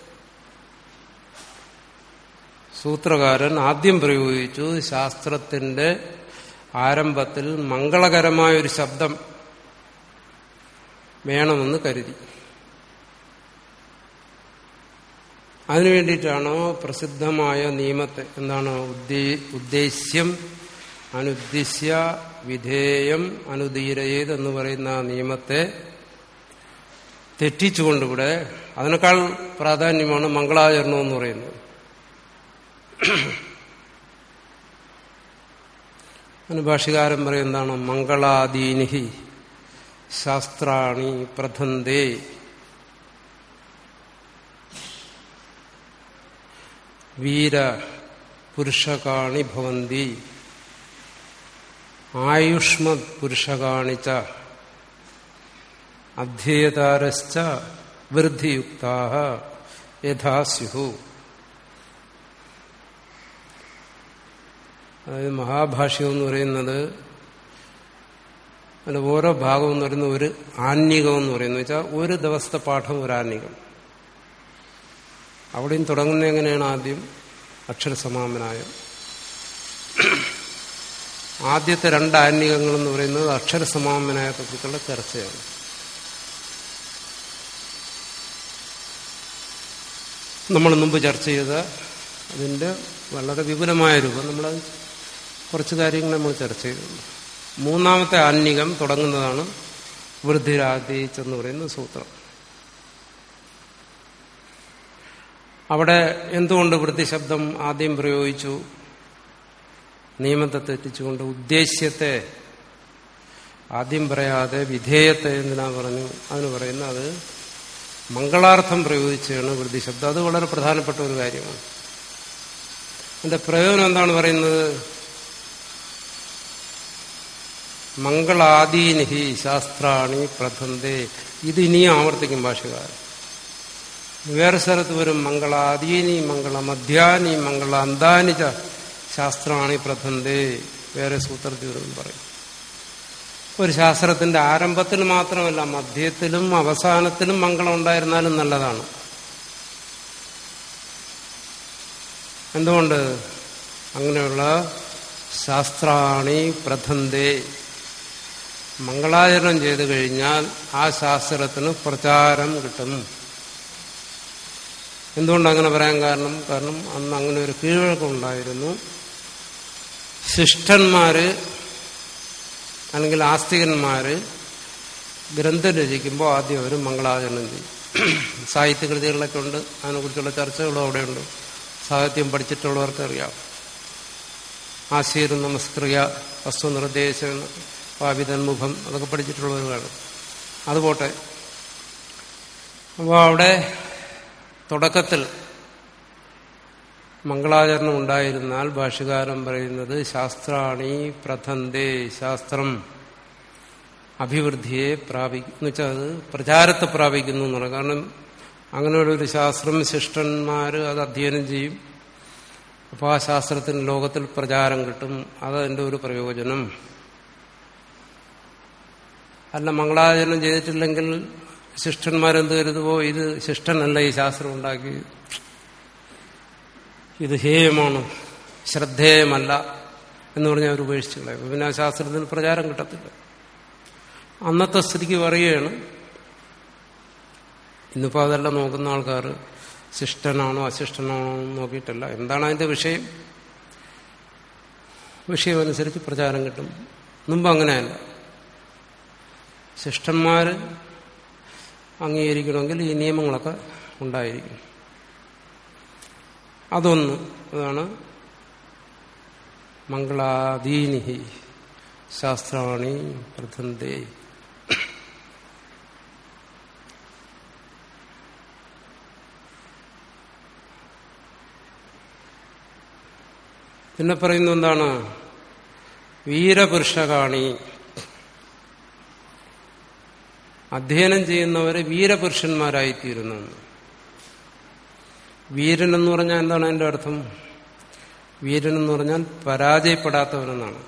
Speaker 1: സൂത്രകാരൻ ആദ്യം പ്രയോഗിച്ചു. ശാസ്ത്രത്തിന്റെ ആരംഭത്തിൽ മംഗളകരമായൊരു ശബ്ദം വേണമെന്ന് കരുതി. അതിനു വേണ്ടിയിട്ടാണ് പ്രസിദ്ധമായ നിയമത്തെ എന്താണ് ഉദ്ദേശ്യം അനുദ്ദിശ്യ വിധേയം അനുദീരയേത് എന്ന് പറയുന്ന നിയമത്തെ തെറ്റിച്ചുകൊണ്ടിവിടെ അതിനേക്കാൾ പ്രാധാന്യമാണ് മംഗളാചരണം എന്ന് പറയുന്നത്. അനുഭാഷികാരൻ പറയും എന്താണ്? മംഗളാദീനി ശാസ്ത്രാണി പ്രഥന്തേ വീര പുരുഷകാണി ഭവന്തി ആയുഷ്മത് പുരുഷകാണിച്ച അധ്യേതാരശ്ച വൃദ്ധിയുക്താഃ യഥാ സ്യുഃ. അതായത് മഹാഭാഷ്യം എന്ന് പറയുന്നത് അതിൽ ഓരോ ഭാഗം എന്ന് പറയുന്നത് ഒരു ആന്യകം എന്ന് പറയുന്നത് വെച്ചാൽ ഒരു ദിവസത്തെ പാഠം ഒരു ആന്യകം. അവിടെയും തുടങ്ങുന്നത് എങ്ങനെയാണ്? ആദ്യം അക്ഷരസമാമനായം. ആദ്യത്തെ രണ്ട് ആന്യകങ്ങൾ എന്ന് പറയുന്നത് അക്ഷരസമാമനായത്തെക്കുറിച്ചുള്ള ചർച്ചയാണ്. നമ്മൾ മുമ്പ് ചർച്ച ചെയ്ത അതിൻ്റെ വളരെ വിപുലമായ രൂപം നമ്മളത് കുറച്ച് കാര്യങ്ങൾ നമ്മൾ ചർച്ച ചെയ്തിട്ടുണ്ട്. മൂന്നാമത്തെ ആന്യകം തുടങ്ങുന്നതാണ് വൃദ്ധിരാതീച്ച് എന്ന് പറയുന്ന സൂത്രം. അവിടെ എന്തുകൊണ്ട് വൃദ്ധി ശബ്ദം ആദ്യം പ്രയോഗിച്ചു? നിയമത്തെ തെറ്റിച്ചുകൊണ്ട് ഉദ്ദേശ്യത്തെ ആദ്യം പറയാതെ വിധേയത്തെ എന്തിനാ പറഞ്ഞു? അതിന് പറയുന്ന അത് മംഗളാർത്ഥം പ്രയോഗിച്ചാണ് വൃദ്ധി ശബ്ദം. അത് വളരെ പ്രധാനപ്പെട്ട ഒരു കാര്യമാണ്. അതിന്റെ പ്രയോജനം എന്താണ് പറയുന്നത്? മംഗളാദീനി ശാസ്ത്രാണി പ്രഥന്തേ. ഇത് ഇനിയും ആവർത്തിക്കും ഭാഷകാരൻ. വേറെ സ്ഥലത്ത് വരും മംഗളാദീനി മംഗളമധ്യാനി മംഗളാന്താനി ച ശാസ്ത്രാണി പ്രഥന്തേ. വേറെ സൂത്രത്തിൽ വരും പറയും. ഒരു ശാസ്ത്രത്തിന്റെ ആരംഭത്തിൽ മാത്രമല്ല, മധ്യത്തിലും അവസാനത്തിലും മംഗളം ഉണ്ടായിരുന്നാലും നല്ലതാണ്. എന്തുകൊണ്ട്? അങ്ങനെയുള്ള ശാസ്ത്രാണി പ്രഥന്തേ, മംഗളാചരണം ചെയ്തു കഴിഞ്ഞാൽ ആ ശാസ്ത്രത്തിന് പ്രചാരം കിട്ടും. എന്തുകൊണ്ട് അങ്ങനെ പറയാൻ കാരണം? കാരണം അന്ന് അങ്ങനെ ഒരു കീഴ്വഴക്കമുണ്ടായിരുന്നു. ശിഷ്ടന്മാര് അല്ലെങ്കിൽ ആസ്തികന്മാര് ഗ്രന്ഥം രചിക്കുമ്പോൾ ആദ്യം അവർ മംഗളാചരണം ചെയ്യും. സാഹിത്യകൃതികളിലൊക്കെ ഉണ്ട്, അതിനെക്കുറിച്ചുള്ള ചർച്ചകളും അവിടെയുണ്ട്. സാഹിത്യം പഠിച്ചിട്ടുള്ളവർക്ക് അറിയാം. ആശീർ നമസ്കൃയ വസ്തുനിർദ്ദേശം പാപിതന്മുഖം അതൊക്കെ പഠിച്ചിട്ടുള്ളവർ കാണും. അതുപോട്ടെ. അപ്പോൾ അവിടെ തുടക്കത്തിൽ മംഗളാചരണം ഉണ്ടായിരുന്നാൽ ഭാഷ്യകാരൻ പറയുന്നത് ശാസ്ത്രാണി പ്രഥന്തേ, ശാസ്ത്രം അഭിവൃദ്ധിയെ പ്രാപിക്കും എന്ന് വെച്ചാൽ അത് പ്രചാരത്തെ പ്രാപിക്കുന്നു എന്നാണ്. കാരണം അങ്ങനെയുള്ളൊരു ശാസ്ത്രം ശിഷ്ടന്മാർ അത് അധ്യയനം ചെയ്യും. അപ്പോൾ ആ ശാസ്ത്രത്തിന് ലോകത്തിൽ പ്രചാരം കിട്ടും. അതതിൻ്റെ ഒരു പ്രയോജനം. അല്ല, മംഗളാചരണം ചെയ്തിട്ടില്ലെങ്കിൽ ശിഷ്ടന്മാരെന്ത് കരുതുവോ ഇത് ശിഷ്ടനല്ല ഈ ശാസ്ത്രം ഉണ്ടാക്കി, ഇത് ഹേയമാണ്, ശ്രദ്ധേയമല്ല എന്ന് പറഞ്ഞാൽ അവർ ഉപേക്ഷിച്ചു കളയും. പിന്നെ ആ ശാസ്ത്രത്തിന് പ്രചാരം കിട്ടത്തില്ല. അന്നത്തെ സ്ഥിതിക്ക് പറയുകയാണ്. ഇന്നിപ്പോൾ അതെല്ലാം നോക്കുന്ന ആൾക്കാർ ശിഷ്ടനാണോ അശിഷ്ടനാണോ നോക്കിയിട്ടല്ല, എന്താണ് അതിൻ്റെ വിഷയം, വിഷയമനുസരിച്ച് പ്രചാരം കിട്ടും. മുമ്പ് അങ്ങനെയല്ല. ശിഷ്ടന്മാർ അംഗീകരിക്കണമെങ്കിൽ ഈ നിയമങ്ങളൊക്കെ ഉണ്ടായിരിക്കും. അതൊന്ന്. അതാണ് മംഗളാദീനി ശാസ്ത്രാണി പ്രഥന്തേ. പിന്നെ പറയുന്നത് എന്താണ്? വീരപുരുഷകാണി. അധ്യയനം ചെയ്യുന്നവരെ വീരപുരുഷന്മാരായിത്തീരുന്നു. വീരൻ എന്ന് പറഞ്ഞാൽ എന്താണ് അതിൻ്റെ അർത്ഥം? വീരൻ എന്ന് പറഞ്ഞാൽ പരാജയപ്പെടാത്തവനെന്നാണ്.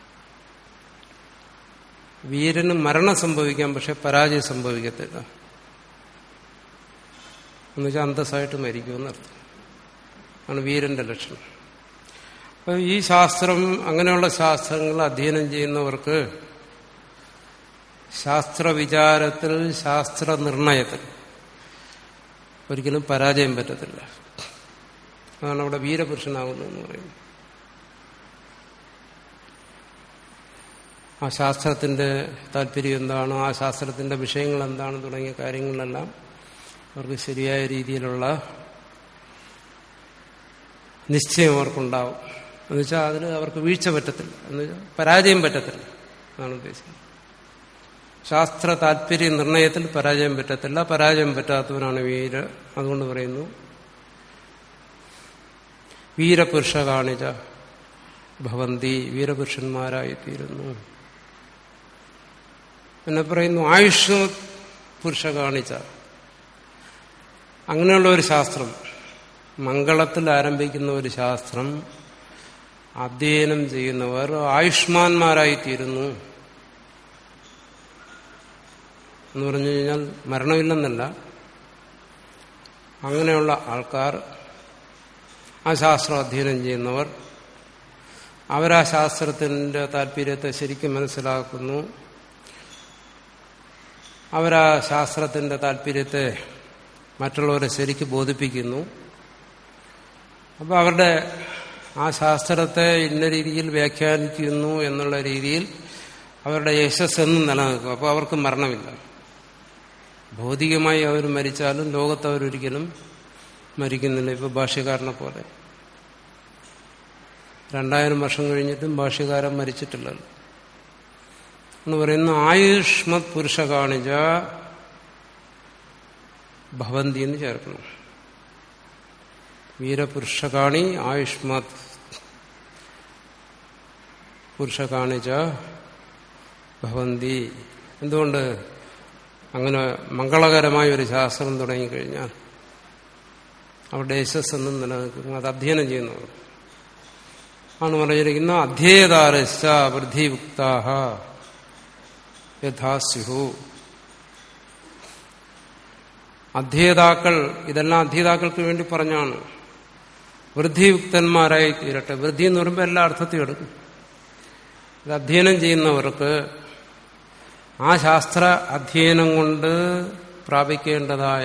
Speaker 1: വീരന് മരണം സംഭവിക്കാം, പക്ഷെ പരാജയം സംഭവിക്കത്തില്ല. എന്നുവെച്ചാൽ അന്തസ്സായിട്ട് മരിക്കുമെന്നർത്ഥം ആണ് വീരന്റെ ലക്ഷണം. അപ്പൊ ഈ ശാസ്ത്രം, അങ്ങനെയുള്ള ശാസ്ത്രങ്ങൾ അധ്യയനം ചെയ്യുന്നവർക്ക് ശാസ്ത്രവിചാരത്തിൽ ശാസ്ത്ര നിർണയത്തിൽ ഒരിക്കലും പരാജയം പറ്റത്തില്ല. അതാണ് അവിടെ വീരപുരുഷനാകുന്നു എന്ന് പറയുന്നത്. ആ ശാസ്ത്രത്തിന്റെ താല്പര്യം എന്താണ്, ആ ശാസ്ത്രത്തിന്റെ വിഷയങ്ങൾ എന്താണ് തുടങ്ങിയ കാര്യങ്ങളിലെല്ലാം അവർക്ക് ശരിയായ രീതിയിലുള്ള നിശ്ചയം അവർക്കുണ്ടാവും എന്നുവെച്ചാൽ അതിൽ അവർക്ക് വീഴ്ച പറ്റത്തില്ല, എന്നുവെച്ചാൽ പരാജയം പറ്റത്തില്ല എന്നാണ് ഉദ്ദേശിക്കുന്നത്. ശാസ്ത്ര താല്പര്യ നിർണയത്തിൽ പരാജയം പറ്റത്തില്ല. പരാജയം പറ്റാത്തവനാണ് വീര. അതുകൊണ്ട് പറയുന്നു വീരപുരുഷ കാണിച്ച ഭവന്തി, വീരപുരുഷന്മാരായിത്തീരുന്നു. എന്നെ പറയുന്നു ആയുഷ് പുരുഷ കാണിച്ച. അങ്ങനെയുള്ള ഒരു ശാസ്ത്രം, മംഗളത്തിൽ ആരംഭിക്കുന്ന ഒരു ശാസ്ത്രം അധ്യയനം ചെയ്യുന്നവർ ആയുഷ്മാന്മാരായിത്തീരുന്നു എന്ന് പറഞ്ഞു കഴിഞ്ഞാൽ മരണമില്ലെന്നല്ല. അങ്ങനെയുള്ള ആൾക്കാർ, ആ ശാസ്ത്രം അധ്യയനം ചെയ്യുന്നവർ, അവരാ ശാസ്ത്രത്തിന്റെ താല്പര്യത്തെ ശരിക്കും മനസ്സിലാക്കുന്നു. അവരാ ശാസ്ത്രത്തിന്റെ താല്പര്യത്തെ മറ്റുള്ളവരെ ശരിക്കും ബോധിപ്പിക്കുന്നു. അപ്പോൾ അവരുടെ ആ ശാസ്ത്രത്തെ ഇന്ന രീതിയിൽ വ്യാഖ്യാനിക്കുന്നു എന്നുള്ള രീതിയിൽ അവരുടെ യശസ് എന്നും നിലനിൽക്കും. അപ്പോൾ അവർക്ക് മരണമില്ല. ഭൗതികമായി അവർ മരിച്ചാലും ലോകത്ത് അവരൊരിക്കലും മരിക്കുന്നില്ല. ഇപ്പോൾ ഭാഷ്യകാരനെ പോലെ രണ്ടായിരം വർഷം കഴിഞ്ഞിട്ടും ഭാഷ്യകാരൻ മരിച്ചിട്ടില്ലല്ലോ എന്ന് പറയുന്ന ആയുഷ്മത് പുരുഷ കാണിച്ച ഭവന്തി എന്ന് ചേർക്കണം. വീരപുരുഷകാണി ആയുഷ്മത് പുരുഷ കാണിച്ച ഭവന്തി. എന്തുകൊണ്ട്? അങ്ങനെ മംഗളകരമായ ഒരു ശാസ്ത്രം തുടങ്ങിക്കഴിഞ്ഞാൽ അവരുടെ യശസ് എന്നും നിലനിൽക്കും. അത് അധ്യയനം ചെയ്യുന്നവർ ആണ് പറഞ്ഞിരിക്കുന്ന അധ്യേതാരശ്ച വൃദ്ധിയുക്താഹ യഥാസ്യുഹു. അധ്യേതാക്കൾ, ഇതെല്ലാം അധ്യേതാക്കൾക്ക് വേണ്ടി പറഞ്ഞാണ്. വൃദ്ധിയുക്തന്മാരായി തീരട്ടെ. വൃദ്ധി എന്ന് പറയുമ്പോൾ എല്ലാ അർത്ഥത്തിലും എടുക്കും. ഇത് അധ്യയനം ചെയ്യുന്നവർക്ക് ആ ശാസ്ത്ര അധ്യയനം കൊണ്ട് പ്രാപിക്കേണ്ടതായ,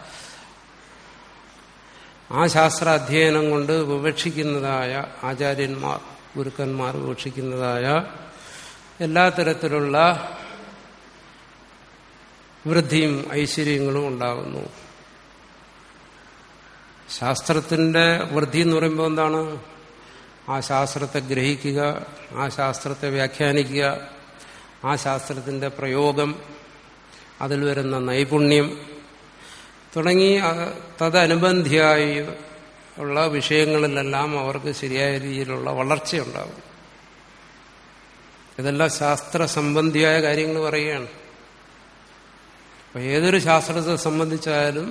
Speaker 1: ആ ശാസ്ത്ര അധ്യയനം കൊണ്ട് വിവക്ഷിക്കുന്നതായ ആചാര്യന്മാർ, ഗുരുക്കന്മാർ വിവക്ഷിക്കുന്നതായ എല്ലാ തരത്തിലുള്ള വൃദ്ധിയും ഐശ്വര്യങ്ങളും ഉണ്ടാകുന്നു. ശാസ്ത്രത്തിന്റെ വൃദ്ധി എന്ന് പറയുമ്പോൾ എന്താണ്? ആ ശാസ്ത്രത്തെ ഗ്രഹിക്കുക, ആ ശാസ്ത്രത്തെ വ്യാഖ്യാനിക്കുക, ആ ശാസ്ത്രത്തിന്റെ പ്രയോഗം, അതിൽ വരുന്ന നൈപുണ്യം തുടങ്ങി തദനുബന്ധിയായി ഉള്ള വിഷയങ്ങളിലെല്ലാം അവർക്ക് ശരിയായ രീതിയിലുള്ള വളർച്ചയുണ്ടാകും. ഇതെല്ലാം ശാസ്ത്ര സംബന്ധിയായ കാര്യങ്ങൾ പറയുകയാണ്. അപ്പൊ ഏതൊരു ശാസ്ത്രത്തെ സംബന്ധിച്ചായാലും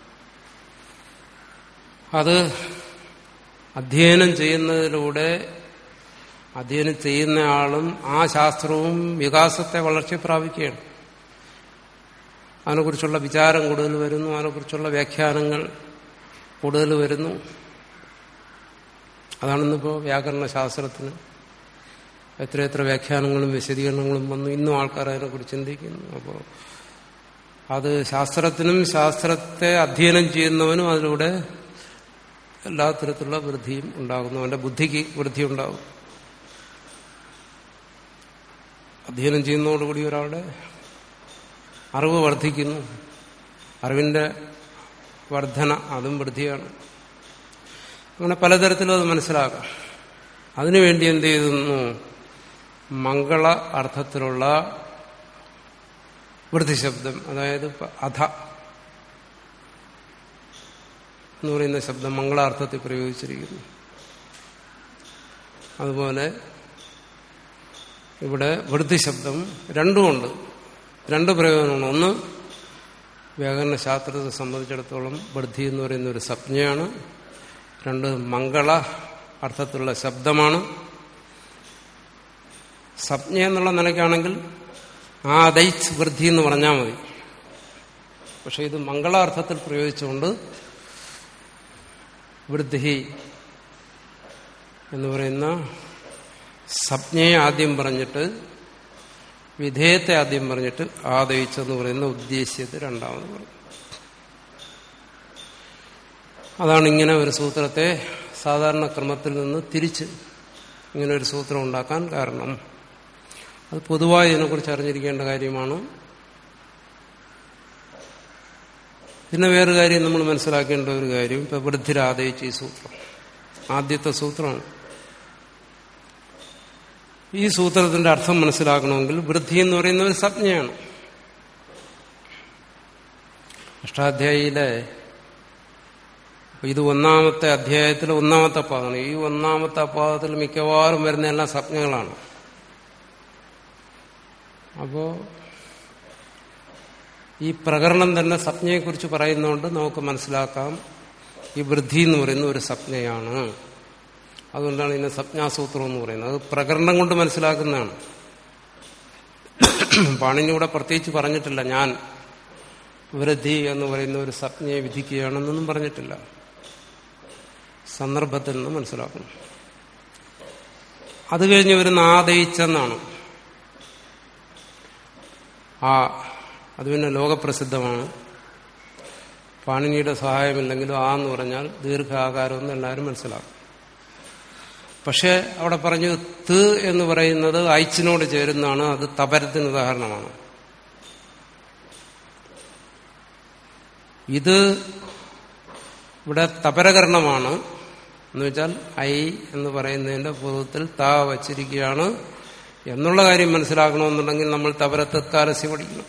Speaker 1: അത് അധ്യയനം ചെയ്യുന്നതിലൂടെ അധ്യയനം ചെയ്യുന്ന ആളും ആ ശാസ്ത്രവും വികാസത്തെ വളർച്ച പ്രാപിക്കുകയാണ്. അതിനെക്കുറിച്ചുള്ള വിചാരം കൂടുതൽ വരുന്നു, അതിനെക്കുറിച്ചുള്ള വ്യാഖ്യാനങ്ങൾ കൂടുതൽ വരുന്നു. അതാണിന്നിപ്പോൾ വ്യാകരണ ശാസ്ത്രത്തിന് എത്രയെത്ര വ്യാഖ്യാനങ്ങളും വിശദീകരണങ്ങളും വന്നു. ഇന്നും ആൾക്കാർ അതിനെക്കുറിച്ച് ചിന്തിക്കുന്നു. അപ്പോൾ അത് ശാസ്ത്രത്തിനും ശാസ്ത്രത്തെ അധ്യയനം ചെയ്യുന്നവനും അതിലൂടെ എല്ലാ തരത്തിലുള്ള വൃദ്ധിയും ഉണ്ടാകുന്നു. അവന്റെ ബുദ്ധിക്ക് വൃദ്ധി ഉണ്ടാകും. അധ്യയനം ചെയ്യുന്നതോടുകൂടി ഒരാളുടെ അറിവ് വർദ്ധിക്കുന്നു. അറിവിന്റെ വർധന, അതും വൃദ്ധിയാണ്. അങ്ങനെ പലതരത്തിലും അത് മനസ്സിലാക്കാം. അതിനുവേണ്ടി എന്ത് ചെയ്യുന്നു? മംഗള അർത്ഥത്തിലുള്ള വൃദ്ധിശബ്ദം, അതായത് അധ എന്ന് പറയുന്ന ശബ്ദം മംഗളാർത്ഥത്തിൽ പ്രയോഗിച്ചിരിക്കുന്നു. അതുപോലെ ഇവിടെ വൃദ്ധിശബ്ദം രണ്ടുമുണ്ട്. രണ്ട് പ്രയോജനമാണ്. ഒന്ന്, വ്യാകരണ ശാസ്ത്രത്തെ സംബന്ധിച്ചിടത്തോളം വൃദ്ധി എന്ന് പറയുന്ന ഒരു സംജ്ഞയാണ്. രണ്ട്, മംഗള അർത്ഥത്തിലുള്ള ശബ്ദമാണ്. സംജ്ഞ എന്നുള്ള നിലയ്ക്കാണെങ്കിൽ ആദൈച്ച് വൃദ്ധി എന്ന് പറഞ്ഞാൽ മതി. പക്ഷെ ഇത് മംഗളാർത്ഥത്തിൽ പ്രയോഗിച്ചുകൊണ്ട് വൃദ്ധി എന്ന് പറയുന്ന സംജ്ഞയെ ആദ്യം പറഞ്ഞിട്ട് വിധേയത്തെ ആദ്യം പറഞ്ഞിട്ട് ആദയിച്ചെന്ന് പറയുന്ന ഉദ്ദേശ്യത്തെ രണ്ടാമത് പറഞ്ഞു. അതാണ് ഇങ്ങനെ ഒരു സൂത്രത്തെ സാധാരണ ക്രമത്തിൽ നിന്ന് തിരിച്ച് ഇങ്ങനെ ഒരു സൂത്രം ഉണ്ടാക്കാൻ കാരണം. അത് പൊതുവായി ഇതിനെക്കുറിച്ച് അറിഞ്ഞിരിക്കേണ്ട കാര്യമാണ്. പിന്നെ വേറൊരു കാര്യം നമ്മൾ മനസ്സിലാക്കേണ്ട ഒരു കാര്യം, ഇപ്പൊ വൃദ്ധിരാദയിച്ച ഈ സൂത്രം ആദ്യത്തെ സൂത്രമാണ്. ഈ സൂത്രത്തിന്റെ അർത്ഥം മനസ്സിലാക്കണമെങ്കിൽ വൃദ്ധി എന്ന് പറയുന്ന ഒരു സംജ്ഞയാണ്. അഷ്ടാധ്യായിയിലെ ഇത് ഒന്നാമത്തെ അധ്യായത്തിലെ ഒന്നാമത്തെ പാദമാണ്. ഈ ഒന്നാമത്തെ പാദത്തിൽ മിക്കവാറും വരുന്ന എല്ലാ സംജ്ഞകളാണ്. അപ്പോ ഈ പ്രകരണം തന്നെ സംജ്ഞയെക്കുറിച്ച് പറയുന്നതുകൊണ്ട് നമുക്ക് മനസ്സിലാക്കാം ഈ വൃദ്ധി എന്ന് പറയുന്ന ഒരു സംജ്ഞയാണ്. അതുകൊണ്ടാണ് ഇതിനെ സംജ്ഞാസൂത്രം എന്ന് പറയുന്നത്. അത് പ്രകരണം കൊണ്ട് മനസ്സിലാക്കുന്നതാണ്. പാണിനി ഇവിടെ പ്രത്യേകിച്ച് പറഞ്ഞിട്ടില്ല ഞാൻ വൃദ്ധി എന്ന് പറയുന്ന ഒരു സംജ്ഞയെ വിധിക്കുകയാണെന്നൊന്നും പറഞ്ഞിട്ടില്ല. സന്ദർഭത്തിൽ നിന്ന് മനസ്സിലാക്കണം. അത് കഴിഞ്ഞ് വരുന്ന ആദയിച്ചെന്നാണ്. ആ അത് പിന്നെ ലോകപ്രസിദ്ധമാണ്. പാണിനിയുടെ സഹായമില്ലെങ്കിലും ആ എന്ന് പറഞ്ഞാൽ ദീർഘാകാരമെന്ന് എല്ലാവരും മനസ്സിലാക്കും. പക്ഷെ അവിടെ പറഞ്ഞു ത് എന്ന് പറയുന്നത് ഐച്ചിനോട് ചേരുന്നതാണ്. അത് തപരത്തിന് ഉദാഹരണമാണ്. ഇത് ഇവിടെ തപരകരണമാണ്. എന്ന് വെച്ചാൽ ഐ എന്ന് പറയുന്നതിന്റെ പൂർവ്വത്തിൽ ത വച്ചിരിക്കുകയാണ് എന്നുള്ള കാര്യം മനസ്സിലാക്കണമെന്നുണ്ടെങ്കിൽ നമ്മൾ തപര തത്കാലസ്യ പഠിക്കണം.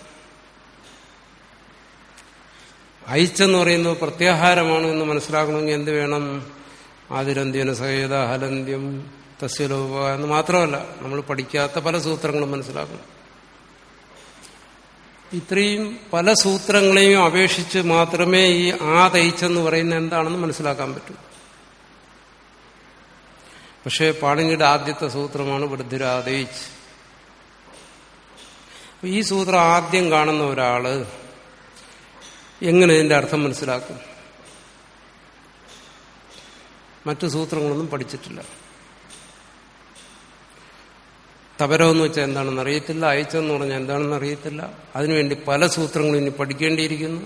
Speaker 1: ഐച്ചെന്ന് പറയുന്നത് പ്രത്യാഹാരമാണ് എന്ന് മനസ്സിലാക്കണമെങ്കിൽ എന്ത് വേണം? ആദിരന്ത്യന സഹേത ഹലന്ത്യം തസ്യലോപ എന്ന് മാത്രമല്ല, നമ്മൾ പഠിക്കാത്ത പല സൂത്രങ്ങളും മനസ്സിലാക്കണം. ഇത്രയും പല സൂത്രങ്ങളെയും അപേക്ഷിച്ച് മാത്രമേ ഈ ആദയിച്ചെന്ന് പറയുന്നത് എന്താണെന്ന് മനസ്സിലാക്കാൻ പറ്റൂ. പക്ഷേ പാണിനിയുടെ ആദ്യത്തെ സൂത്രമാണ് വൃദ്ധിരാദയിച്ച്. ഈ സൂത്രം ആദ്യം കാണുന്ന ഒരാള് എങ്ങനെ ഇതിന്റെ അർത്ഥം മനസ്സിലാക്കും? മറ്റു സൂത്രങ്ങളൊന്നും പഠിച്ചിട്ടില്ല. തപരമെന്ന് വെച്ചാൽ എന്താണെന്ന് അറിയത്തില്ല, അയച്ചെന്ന് പറഞ്ഞാൽ എന്താണെന്ന് അറിയത്തില്ല. അതിനുവേണ്ടി പല സൂത്രങ്ങളും ഇനി പഠിക്കേണ്ടിയിരിക്കുന്നു.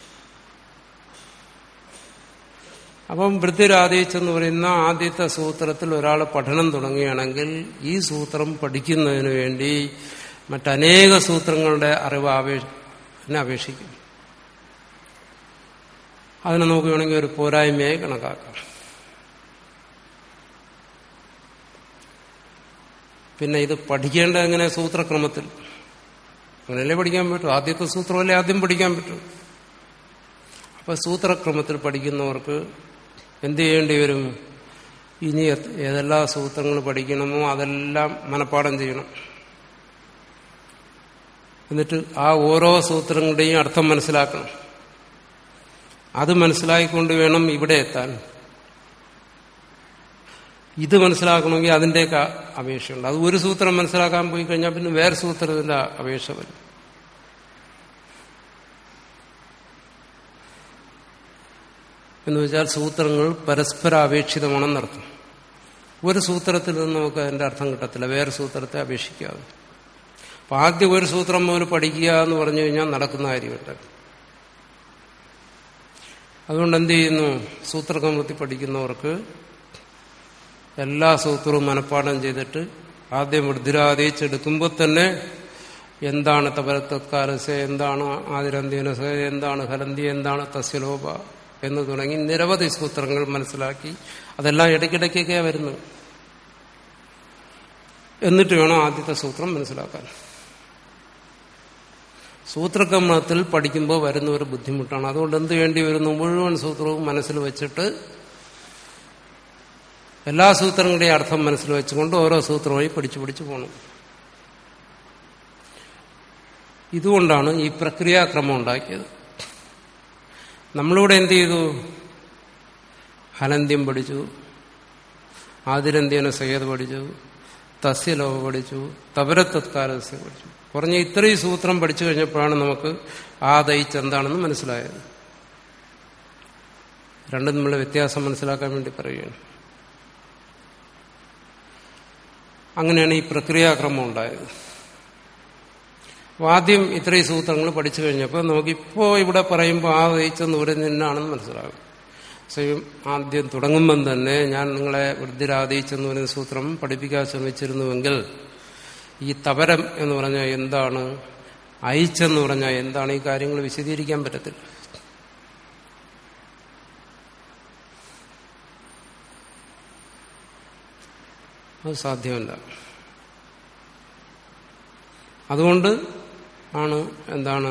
Speaker 1: അപ്പം വൃദ്ധിരാദയിച്ചെന്ന് പറയുന്ന ആദ്യത്തെ സൂത്രത്തിൽ ഒരാൾ പഠനം തുടങ്ങുകയാണെങ്കിൽ ഈ സൂത്രം പഠിക്കുന്നതിന് വേണ്ടി മറ്റനേക സൂത്രങ്ങളുടെ അറിവ് അപേക്ഷ അപേക്ഷിക്കും. അതിനെ നമുക്ക് വേണമെങ്കിൽ ഒരു പോരായ്മയായി കണക്കാക്കാം. പിന്നെ ഇത് പഠിക്കേണ്ടത് എങ്ങനെ? സൂത്രക്രമത്തിൽ. അങ്ങനെയല്ലേ പഠിക്കാൻ പറ്റൂ. ആദ്യത്തെ സൂത്രമല്ലേ ആദ്യം പഠിക്കാൻ പറ്റൂ. അപ്പൊ സൂത്രക്രമത്തിൽ പഠിക്കുന്നവർക്ക് എന്ത് ചെയ്യേണ്ടി വരും? ഇനി ഏതെല്ലാം സൂത്രങ്ങൾ പഠിക്കണമോ അതെല്ലാം മനഃപ്പാഠം ചെയ്യണം. എന്നിട്ട് ആ ഓരോ സൂത്രങ്ങളുടെയും അർത്ഥം മനസ്സിലാക്കണം. അത് മനസ്സിലാക്കിക്കൊണ്ട് വേണം ഇവിടെ എത്താൻ. ഇത് മനസ്സിലാക്കണമെങ്കിൽ അതിൻ്റെയൊക്കെ അപേക്ഷയുണ്ട്. അത് ഒരു സൂത്രം മനസ്സിലാക്കാൻ പോയി കഴിഞ്ഞാൽ പിന്നെ വേറെ സൂത്രത്തിന്റെ അപേക്ഷ വരും. എന്ന് വെച്ചാൽ സൂത്രങ്ങൾ പരസ്പര അപേക്ഷിതമാണെന്നർത്ഥം. ഒരു സൂത്രത്തിൽ നിന്ന് നമുക്ക് അതിന്റെ അർത്ഥം കിട്ടത്തില്ല വേറെ സൂത്രത്തെ അപേക്ഷിക്കാതെ. അപ്പൊ ആദ്യം ഒരു സൂത്രം മുതൽ പഠിക്കുക എന്ന് പറഞ്ഞു കഴിഞ്ഞാൽ നടക്കുന്ന കാര്യമില്ല. അതുകൊണ്ട് എന്ത് ചെയ്യുന്നു? സൂത്രക്രമത്തിൽ പഠിക്കുന്നവർക്ക് എല്ലാ സൂത്രവും മനഃപ്പാഠം ചെയ്തിട്ട് ആദ്യം വൃദ്ധിരാദയിച്ചെടുക്കുമ്പോൾ തന്നെ എന്താണ് തപരത്തത്കാലസ്യ, എന്താണ് ആദിരന്ത്യനസ, എന്താണ് ഹലന്തി, എന്താണ് തസ്യലോപ എന്ന് തുടങ്ങി നിരവധി സൂത്രങ്ങൾ മനസ്സിലാക്കി അതെല്ലാം ഇടയ്ക്കിടയ്ക്കൊക്കെ വരുന്നു. എന്നിട്ട് വേണം ആദ്യത്തെ സൂത്രം മനസ്സിലാക്കാൻ. സൂത്രക്രമത്തിൽ പഠിക്കുമ്പോൾ വരുന്ന ഒരു ബുദ്ധിമുട്ടാണ്. അതുകൊണ്ട് എന്ത് വേണ്ടി വരുന്നു? മുഴുവൻ സൂത്രവും മനസ്സിൽ വെച്ചിട്ട് എല്ലാ സൂത്രങ്ങളുടെയും അർത്ഥം മനസ്സിൽ വെച്ചുകൊണ്ട് ഓരോ സൂത്രമായി പഠിച്ചു പഠിച്ചു പോകണം. ഇതുകൊണ്ടാണ് ഈ പ്രക്രിയാക്രമം ഉണ്ടാക്കിയത്. നമ്മളിവിടെ എന്ത് ചെയ്തു? ഹലന്ത്യം പഠിച്ചു, ആദിരന്ത്യന സഹേത പഠിച്ചു, തസ്യലോപ പഠിച്ചു, തപരത്തത്കാലസ്യ പഠിച്ചു. കുറഞ്ഞ ഇത്രയും സൂത്രം പഠിച്ചു കഴിഞ്ഞപ്പോഴാണ് നമുക്ക് ആദയിച്ച് എന്താണെന്ന് മനസ്സിലായത്. രണ്ടും തമ്മിലുള്ള വ്യത്യാസം മനസ്സിലാക്കാൻ വേണ്ടി പറയുകയാണ്. അങ്ങനെയാണ് ഈ പ്രക്രിയാക്രമം ഉണ്ടായത്. ആദ്യം ഇത്രയും സൂത്രങ്ങൾ പഠിച്ചു കഴിഞ്ഞപ്പോൾ നമുക്കിപ്പോ ഇവിടെ പറയുമ്പോൾ ആദയിച്ചെന്ന് പറയുന്നതിനാണെന്ന് മനസ്സിലാകും. സ്വയം ആദ്യം തുടങ്ങുമ്പം തന്നെ ഞാൻ നിങ്ങളെ വൃദ്ധിരാദയിച്ചെന്ന് പറയുന്ന സൂത്രം പഠിപ്പിക്കാൻ ശ്രമിച്ചിരുന്നുവെങ്കിൽ ഈ തപരം എന്ന് പറഞ്ഞാൽ എന്താണ്, അയിച്ചെന്ന് പറഞ്ഞാൽ എന്താണ്, ഈ കാര്യങ്ങൾ വിശദീകരിക്കാൻ പറ്റത്തില്ല. അത് സാധ്യമല്ല. അതുകൊണ്ട് ആണ് എന്താണ്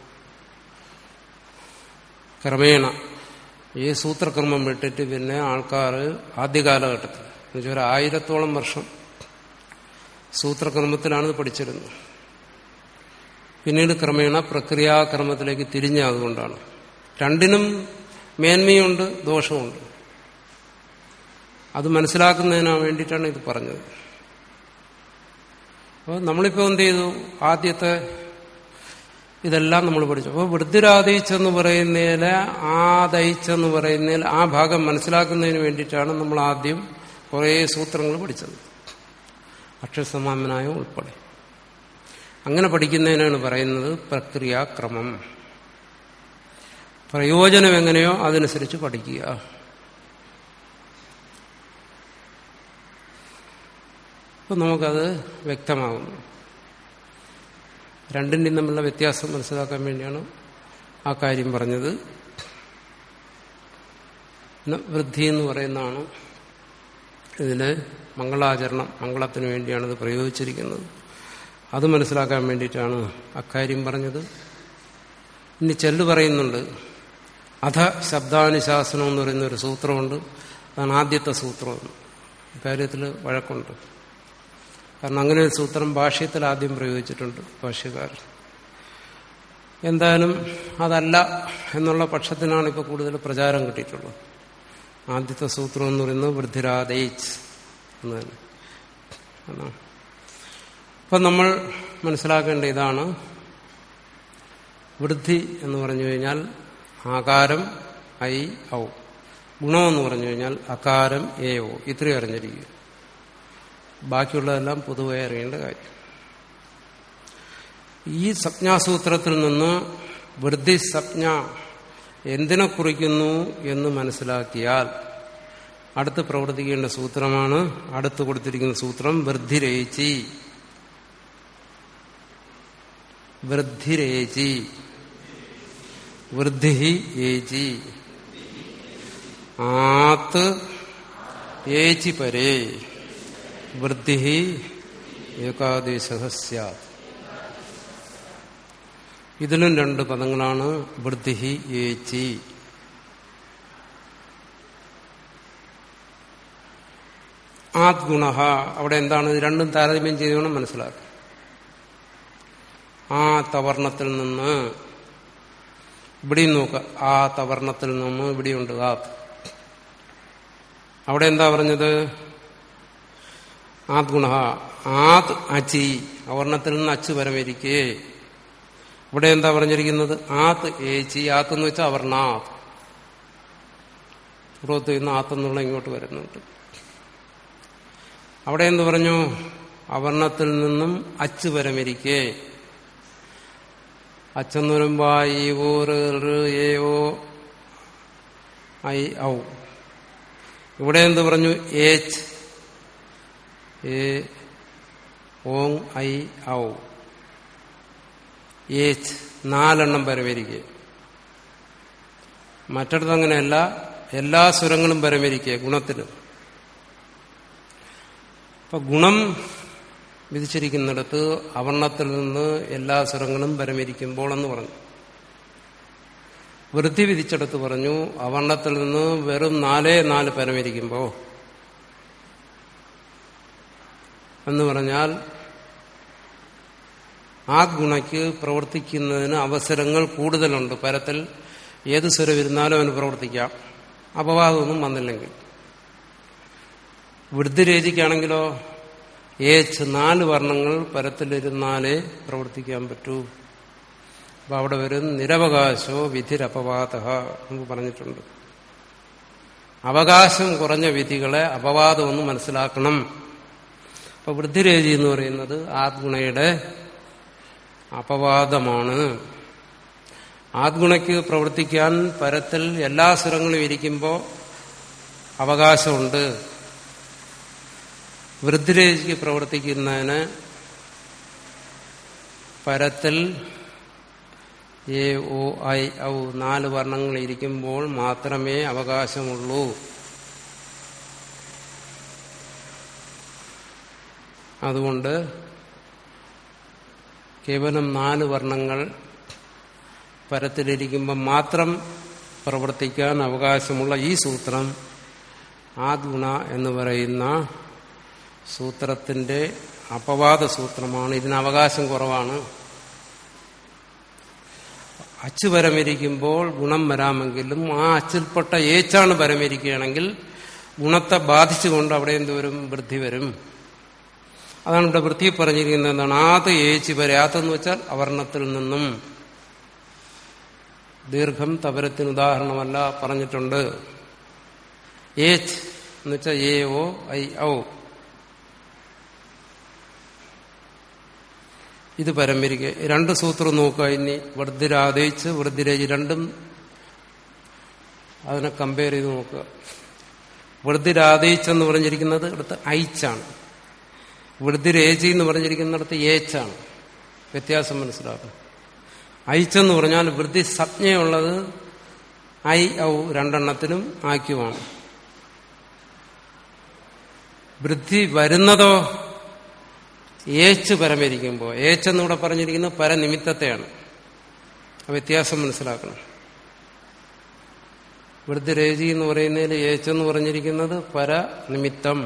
Speaker 1: ക്രമേണ ഈ സൂത്രക്രമം വിട്ടിട്ട് പിന്നെ ആൾക്കാർ ആദ്യകാലഘട്ടത്തിൽ എന്നുവെച്ചാൽ ഒരു ആയിരത്തോളം വർഷം സൂത്രക്രമത്തിലാണ് പഠിച്ചിരുന്നത്. പിന്നീട് ക്രമേണ പ്രക്രിയാക്രമത്തിലേക്ക് തിരിഞ്ഞതുകൊണ്ടാണ്. രണ്ടിനും മേന്മയുണ്ട്, ദോഷമുണ്ട്. അത് മനസ്സിലാക്കുന്നതിന് വേണ്ടിയിട്ടാണ് ഇത് പറഞ്ഞത്. അപ്പോൾ നമ്മളിപ്പോൾ എന്ത് ചെയ്തു? ആദ്യത്തെ ഇതെല്ലാം നമ്മൾ പഠിച്ചു. അപ്പോൾ വൃദ്ധിരാദയിച്ചെന്ന് പറയുന്നതിൽ ആദയിച്ചെന്ന് പറയുന്നതിൽ ആ ഭാഗം മനസ്സിലാക്കുന്നതിന് വേണ്ടിയിട്ടാണ് നമ്മൾ ആദ്യം കുറേ സൂത്രങ്ങൾ പഠിച്ചത്, അക്ഷരസമാമനായം ഉൾപ്പെടെ. അങ്ങനെ പഠിക്കുന്നതിനാണ് പറയുന്നത് പ്രക്രിയാക്രമം. പ്രയോജനം എങ്ങനെയോ അതനുസരിച്ച് പഠിക്കുക. അപ്പം നമുക്കത് വ്യക്തമാകുന്നു. രണ്ടിൻ്റെയും തമ്മിലുള്ള വ്യത്യാസം മനസ്സിലാക്കാൻ വേണ്ടിയാണ് ആ കാര്യം പറഞ്ഞത്. വൃദ്ധി എന്ന് പറയുന്നതാണ് ഇതിന് മംഗളാചരണം, മംഗളത്തിന് വേണ്ടിയാണ് ഇത് പ്രയോഗിച്ചിരിക്കുന്നത്. അത് മനസ്സിലാക്കാൻ വേണ്ടിയിട്ടാണ് അക്കാര്യം പറഞ്ഞത്. ഇനി ചെല്ലു പറയുന്നുണ്ട്. അധ ശബ്ദാനുശാസനം എന്ന് പറയുന്ന ഒരു സൂത്രമുണ്ട്. അതാണ് ആദ്യത്തെ സൂത്രം. ഇക്കാര്യത്തിൽ വഴക്കുണ്ട്. കാരണം അങ്ങനെ ഒരു സൂത്രം ഭാഷ്യത്തിൽ ആദ്യം പ്രയോഗിച്ചിട്ടുണ്ട് ഭാഷ്യക്കാരൻ. എന്തായാലും അതല്ല എന്നുള്ള പക്ഷത്തിനാണ് ഇപ്പോൾ കൂടുതൽ പ്രചാരം കിട്ടിയിട്ടുള്ളത്. ആദ്യത്തെ സൂത്രം എന്ന് പറയുന്നത് വൃദ്ധിരാദേച്ച് എന്ന് തന്നെ. അപ്പം നമ്മൾ മനസ്സിലാക്കേണ്ട ഇതാണ്, വൃദ്ധി എന്ന് പറഞ്ഞു കഴിഞ്ഞാൽ ആകാരം ഐ ഔ, ഗുണമെന്ന് പറഞ്ഞു കഴിഞ്ഞാൽ അകാരം എ ഓ. ഇത്രയും അറിഞ്ഞിരിക്കുക. ബാക്കിയുള്ളതെല്ലാം പൊതുവെ അറിയേണ്ട കാര്യം. ഈ സംജ്ഞാസൂത്രത്തിൽ നിന്ന് വൃദ്ധി സംജ്ഞ എന്തിനെ കുറിക്കുന്നു എന്ന് മനസ്സിലാക്കിയാൽ അടുത്ത് പ്രവർത്തിക്കേണ്ട സൂത്രമാണ് അടുത്ത് കൊടുത്തിരിക്കുന്ന സൂത്രം വൃദ്ധിരേചി. വൃദ്ധിരേചി വൃദ്ധി ഏചി ആത്ത് ഏചി പരേ വൃദ്ധി ഏകാദേശ സ്യാത്. ഇതിലും രണ്ട് പദങ്ങളാണ് വൃദ്ധി ഏചി. ആദ്ഗുണ അവിടെ എന്താണ്? ഇത് രണ്ടും താരതമ്യം ചെയ്തുകൊണ്ട് മനസ്സിലാക്കുക. ആ തവർണത്തിൽ നിന്ന് ഇവിടെയും നോക്കുക. ആ തവർണത്തിൽ നിന്ന് ഇവിടെയുണ്ട് ആത്. അവിടെ എന്താ പറഞ്ഞത്? ആത് ഗുണ ആത് അച്ചി, അവർണത്തിൽ നിന്ന് അച്ച് പരമിരിക്കേ. ഇവിടെ എന്താ പറഞ്ഞിരിക്കുന്നത്? ആത്ത് ഏച്ചി. ആത്ത് എന്ന് വെച്ചാൽ അവർണാത്. പുറത്ത് നിന്ന് ആത്തെന്നുള്ള ഇങ്ങോട്ട് വരുന്നുണ്ട്. അവിടെ എന്ത് പറഞ്ഞു? അവർണത്തിൽ നിന്നും അച്ച് പരമിരിക്കേ. അച്ചെന്ന് വരുമ്പോ ഈ ഓ ഏ ഓ ഐ ഔ. ഇവിടെ എന്ത് പറഞ്ഞു? ഏച്ച് ഏ ഓങ് ഐ ഔ. ഏച്ച് നാലെണ്ണം പരമരിക്കുക. മറ്റിടത്ത് അങ്ങനെയല്ല, എല്ലാ സ്വരങ്ങളും പരമരിക്കുക ഗുണത്തിന്. അപ്പൊ ഗുണം വിധിച്ചിരിക്കുന്നിടത്ത് അവർണത്തിൽ നിന്ന് എല്ലാ സ്വരങ്ങളും പരമരിക്കുമ്പോൾ എന്ന് പറഞ്ഞു. വൃദ്ധി വിധിച്ചിടത്ത് പറഞ്ഞു അവർണത്തിൽ നിന്ന് വെറും നാലേ നാല് പരമരിക്കുമ്പോ എന്ന് പറഞ്ഞാൽ ആ ഗുണയ്ക്ക് പ്രവർത്തിക്കുന്നതിന് അവസരങ്ങൾ കൂടുതലുണ്ട്. പരത്തിൽ ഏത് സ്വരം ഇരുന്നാലും അവന് പ്രവർത്തിക്കാം, അപവാദമൊന്നും വന്നില്ലെങ്കിൽ. വൃദ്ധിരേചിക്കാണെങ്കിലോ ഏച്ച് നാല് വർണ്ണങ്ങൾ പരത്തിലിരുന്നാലേ പ്രവർത്തിക്കാൻ പറ്റൂ. അപ്പൊ അവിടെ വരും നിരവകാശോ വിധിരപവാദ എന്ന് പറഞ്ഞിട്ടുണ്ട്. അവകാശം കുറഞ്ഞ വിധികളെ അപവാദമെന്ന് മനസ്സിലാക്കണം. അപ്പൊ വൃദ്ധിരേചി എന്ന് പറയുന്നത് ആദ്ഗുണയുടെ അപവാദമാണ്. ആദ്ഗുണയ്ക്ക് പ്രവർത്തിക്കാൻ പരത്തിൽ എല്ലാ സ്വരങ്ങളും ഇരിക്കുമ്പോൾ അവകാശമുണ്ട്. വൃദ്ധിരേചിക്ക് പ്രവർത്തിക്കുന്നതിന് പരത്തിൽ എ ഓ ഐ ഔ നാല് വർണ്ണങ്ങൾ ഇരിക്കുമ്പോൾ മാത്രമേ അവകാശമുള്ളൂ. അതുകൊണ്ട് കേവലം നാല് വർണ്ണങ്ങൾ പരത്തിലിരിക്കുമ്പോൾ മാത്രം പ്രവർത്തിക്കാൻ അവകാശമുള്ള ഈ സൂത്രം ആദ്ഗുണ എന്ന് പറയുന്ന സൂത്രത്തിന്റെ അപവാദ സൂത്രമാണ്. ഇതിന് അവകാശം കുറവാണ്. അച്ച് പരമിരിക്കുമ്പോൾ ഗുണം വരാമെങ്കിലും ആ അച്ചിൽപ്പെട്ട ഏച്ചാണ് പരമിരിക്കുകയാണെങ്കിൽ ഗുണത്തെ ബാധിച്ചുകൊണ്ട് അവിടെ എന്തുവരും? വൃദ്ധി വരും. അതാണ് ഇവിടെ വൃത്തി പറഞ്ഞിരിക്കുന്നത്. എന്താണ്? ആത് ഏച്ചി വരാത്തെന്ന് വെച്ചാൽ അവർണത്തിൽ നിന്നും. ദീർഘം തപരത്തിന് ഉദാഹരണമല്ല പറഞ്ഞിട്ടുണ്ട്. ഏച്ച് എന്ന് വെച്ചാൽ എ ഓ ഐ ഔ. ഇത് പരമിരിക്കുക. രണ്ട് സൂത്രം നോക്കുക. ഇനി വൃദ്ധിരാദേശ് വൃദ്ധിരേജ് രണ്ടും അതിനെ കമ്പയർ ചെയ്ത് നോക്കുക. വൃദ്ധിരാദേശ് എന്ന് പറഞ്ഞിരിക്കുന്നത് അടുത്ത് ഐച്ചാണ്. വൃദ്ധിരേജി എന്ന് പറഞ്ഞിരിക്കുന്നിടത്ത് ഏച്ചാണ്. വ്യത്യാസം മനസ്സിലാക്കും. ഐച്ചെന്ന് പറഞ്ഞാൽ വൃദ്ധി സംജ്ഞയുള്ളത് ഐ ഔ രണ്ടെണ്ണത്തിനും ആക്യമാണ്. വൃദ്ധി വരുന്നതോ ഏച്ച് പരമിരിക്കുമ്പോൾ. ഏച്ചെന്നിവിടെ പറഞ്ഞിരിക്കുന്നത് പരനിമിത്തത്തെയാണ്. ആ വ്യത്യാസം മനസ്സിലാക്കണം. വൃദ്ധിരേജി എന്ന് പറയുന്നതിൽ ഏച്ചെന്ന് പറഞ്ഞിരിക്കുന്നത് പരനിമിത്തം.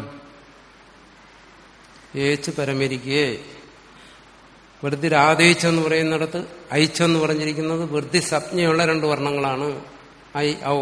Speaker 1: ഏച്ച് പരമിരിക്കേ. വൃദ്ധിരാദേശെന്ന് പറയുന്നിടത്ത് ഐച്ചെന്ന് പറഞ്ഞിരിക്കുന്നത് വൃദ്ധി സംജ്ഞയുള്ള രണ്ട് വർണ്ണങ്ങളാണ്. ഐ ഔ.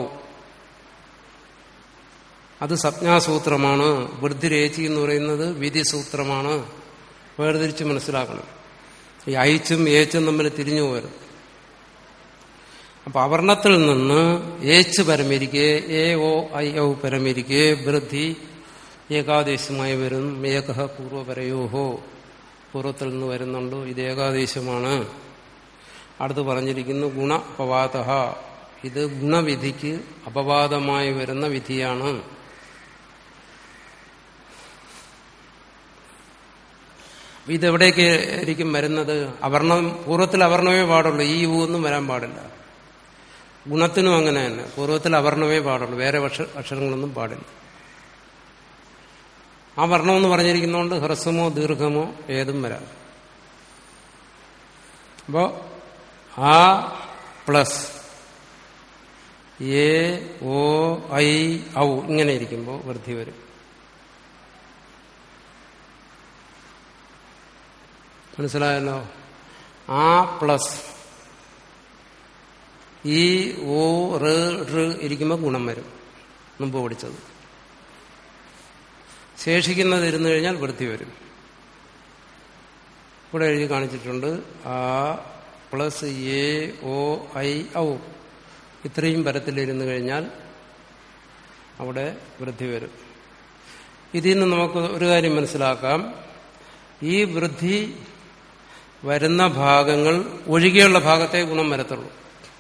Speaker 1: അത് സംജ്ഞാസൂത്രമാണ്. വൃദ്ധിരേചി എന്ന് പറയുന്നത് വിധിസൂത്രമാണ്. വേർതിരിച്ച് മനസ്സിലാക്കണം. ഈ ഐച്ചും ഏച്ചും തമ്മിൽ തിരിഞ്ഞു പോകരുത്. അപ്പൊ അവർണത്തിൽ നിന്ന് ഏച്ച് പരമിരിക്കെ എ ഓ ഐ ഔ പരമിരിക്കെ വൃദ്ധി ഏകാദേശമായി വരും. ഏകഹ പൂർവപരയോഹോ. പൂർവ്വത്തിൽ നിന്ന് വരുന്നുണ്ട്. ഇത് ഏകാദേശമാണ്. അടുത്ത് പറഞ്ഞിരിക്കുന്നു ഗുണ അപവാദ. ഇത് ഗുണവിധിക്ക് അപവാദമായി വരുന്ന വിധിയാണ്. ഇതെവിടേക്ക് ആയിരിക്കും വരുന്നത്? അവർണം. പൂർവ്വത്തിൽ അവർണമേ പാടുള്ളൂ. ഈ ഊ ഒന്നും വരാൻ പാടില്ല. ഗുണത്തിനും അങ്ങനെ തന്നെ. പൂർവ്വത്തിൽ അവർണമേ പാടുള്ളൂ. വേറെ അക്ഷരങ്ങളൊന്നും പാടില്ല. ആ വർണ്ണമെന്ന് പറഞ്ഞിരിക്കുന്നതുകൊണ്ട് ഹ്രസ്വമോ ദീർഘമോ ഏതും വരാം. അപ്പോ ആ പ്ലസ് എ ഓ ഐ ഔ ഇങ്ങനെ ഇരിക്കുമ്പോൾ വൃദ്ധി വരും. മനസ്സിലായല്ലോ? ആ പ്ലസ് ഈ ഓ റ് ഇരിക്കുമ്പോൾ ഗുണം വരും. മുമ്പ് പഠിച്ചത്. ശേഷിക്കുന്നത് ഇരുന്നു കഴിഞ്ഞാൽ വൃത്തി വരും. ഇവിടെ എഴുതി കാണിച്ചിട്ടുണ്ട്. ആ പ്ലസ് എ ഓ ഐ ഔ ഇത്രയും പരത്തിലിരുന്നു കഴിഞ്ഞാൽ അവിടെ വൃദ്ധി വരും. ഇതിൽ നിന്ന് നമുക്ക് ഒരു കാര്യം മനസ്സിലാക്കാം. ഈ വൃദ്ധി വരുന്ന ഭാഗങ്ങൾ ഒഴികെയുള്ള ഭാഗത്തെ ഗുണം വരത്തുള്ളൂ.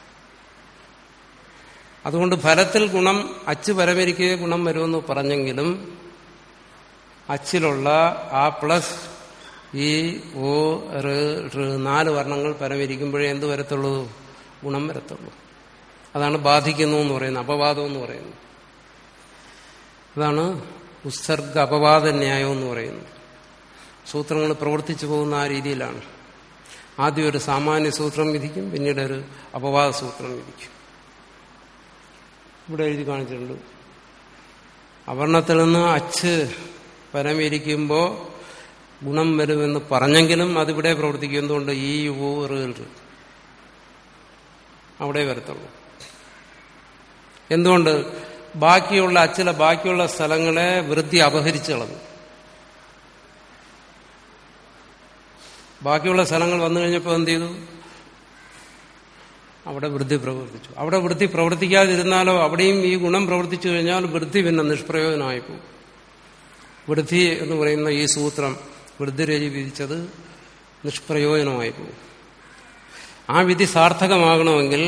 Speaker 1: അതുകൊണ്ട് ഫലത്തിൽ ഗുണം അച്ച് പരമരിക്കേ ഗുണം വരുമെന്ന് പറഞ്ഞെങ്കിലും അച്ചിലുള്ള ആ പ്ലസ് ഈ ഓ റ് നാല് വർണ്ണങ്ങൾ പരമിരിക്കുമ്പോഴേ എന്ത് വരത്തുള്ളൂ? ഗുണം വരത്തുള്ളൂ. അതാണ് ബാധിക്കുന്നു എന്ന് പറയുന്നത്, അപവാദം എന്ന് പറയുന്നത്. അതാണ് ഉത്സർഗ അപവാദ ന്യായം എന്ന് പറയുന്നത്. സൂത്രങ്ങൾ പ്രവർത്തിച്ചു പോകുന്ന ആ രീതിയിലാണ്. ആദ്യം ഒരു സാമാന്യ സൂത്രം വിധിക്കും, പിന്നീട് ഒരു അപവാദ സൂത്രം വിധിക്കും. ഇവിടെ എഴുതി കാണിച്ചിട്ടുണ്ട്. അവർണത്തിൽ നിന്ന് അച്ച് പരമിരിക്കുമ്പോൾ ഗുണം വരുമെന്ന് പറഞ്ഞെങ്കിലും അതിവിടെ പ്രവർത്തിക്കും. എന്തുകൊണ്ട്? ഈ ഊ റ് അവിടെ വരത്തുള്ളൂ. എന്തുകൊണ്ട്? ബാക്കിയുള്ള അച്ചിലെ ബാക്കിയുള്ള സ്ഥലങ്ങളെ വൃദ്ധി അപഹരിച്ചു കളഞ്ഞു. ബാക്കിയുള്ള സ്ഥലങ്ങൾ വന്നു കഴിഞ്ഞപ്പോൾ എന്ത് ചെയ്തു? അവിടെ വൃദ്ധി പ്രവർത്തിച്ചു. അവിടെ വൃദ്ധി പ്രവർത്തിക്കാതിരുന്നാലോ അവിടെയും ഈ ഗുണം പ്രവർത്തിച്ചു കഴിഞ്ഞാൽ വൃദ്ധി പിന്നെ നിഷ്പ്രയോജനമായി പോകും. വൃദ്ധി എന്ന് പറയുന്ന ഈ സൂത്രം വൃദ്ധിരേചി വിധിച്ചത് നിഷ്പ്രയോജനമായി പോകും. ആ വിധി സാർത്ഥകമാകണമെങ്കിൽ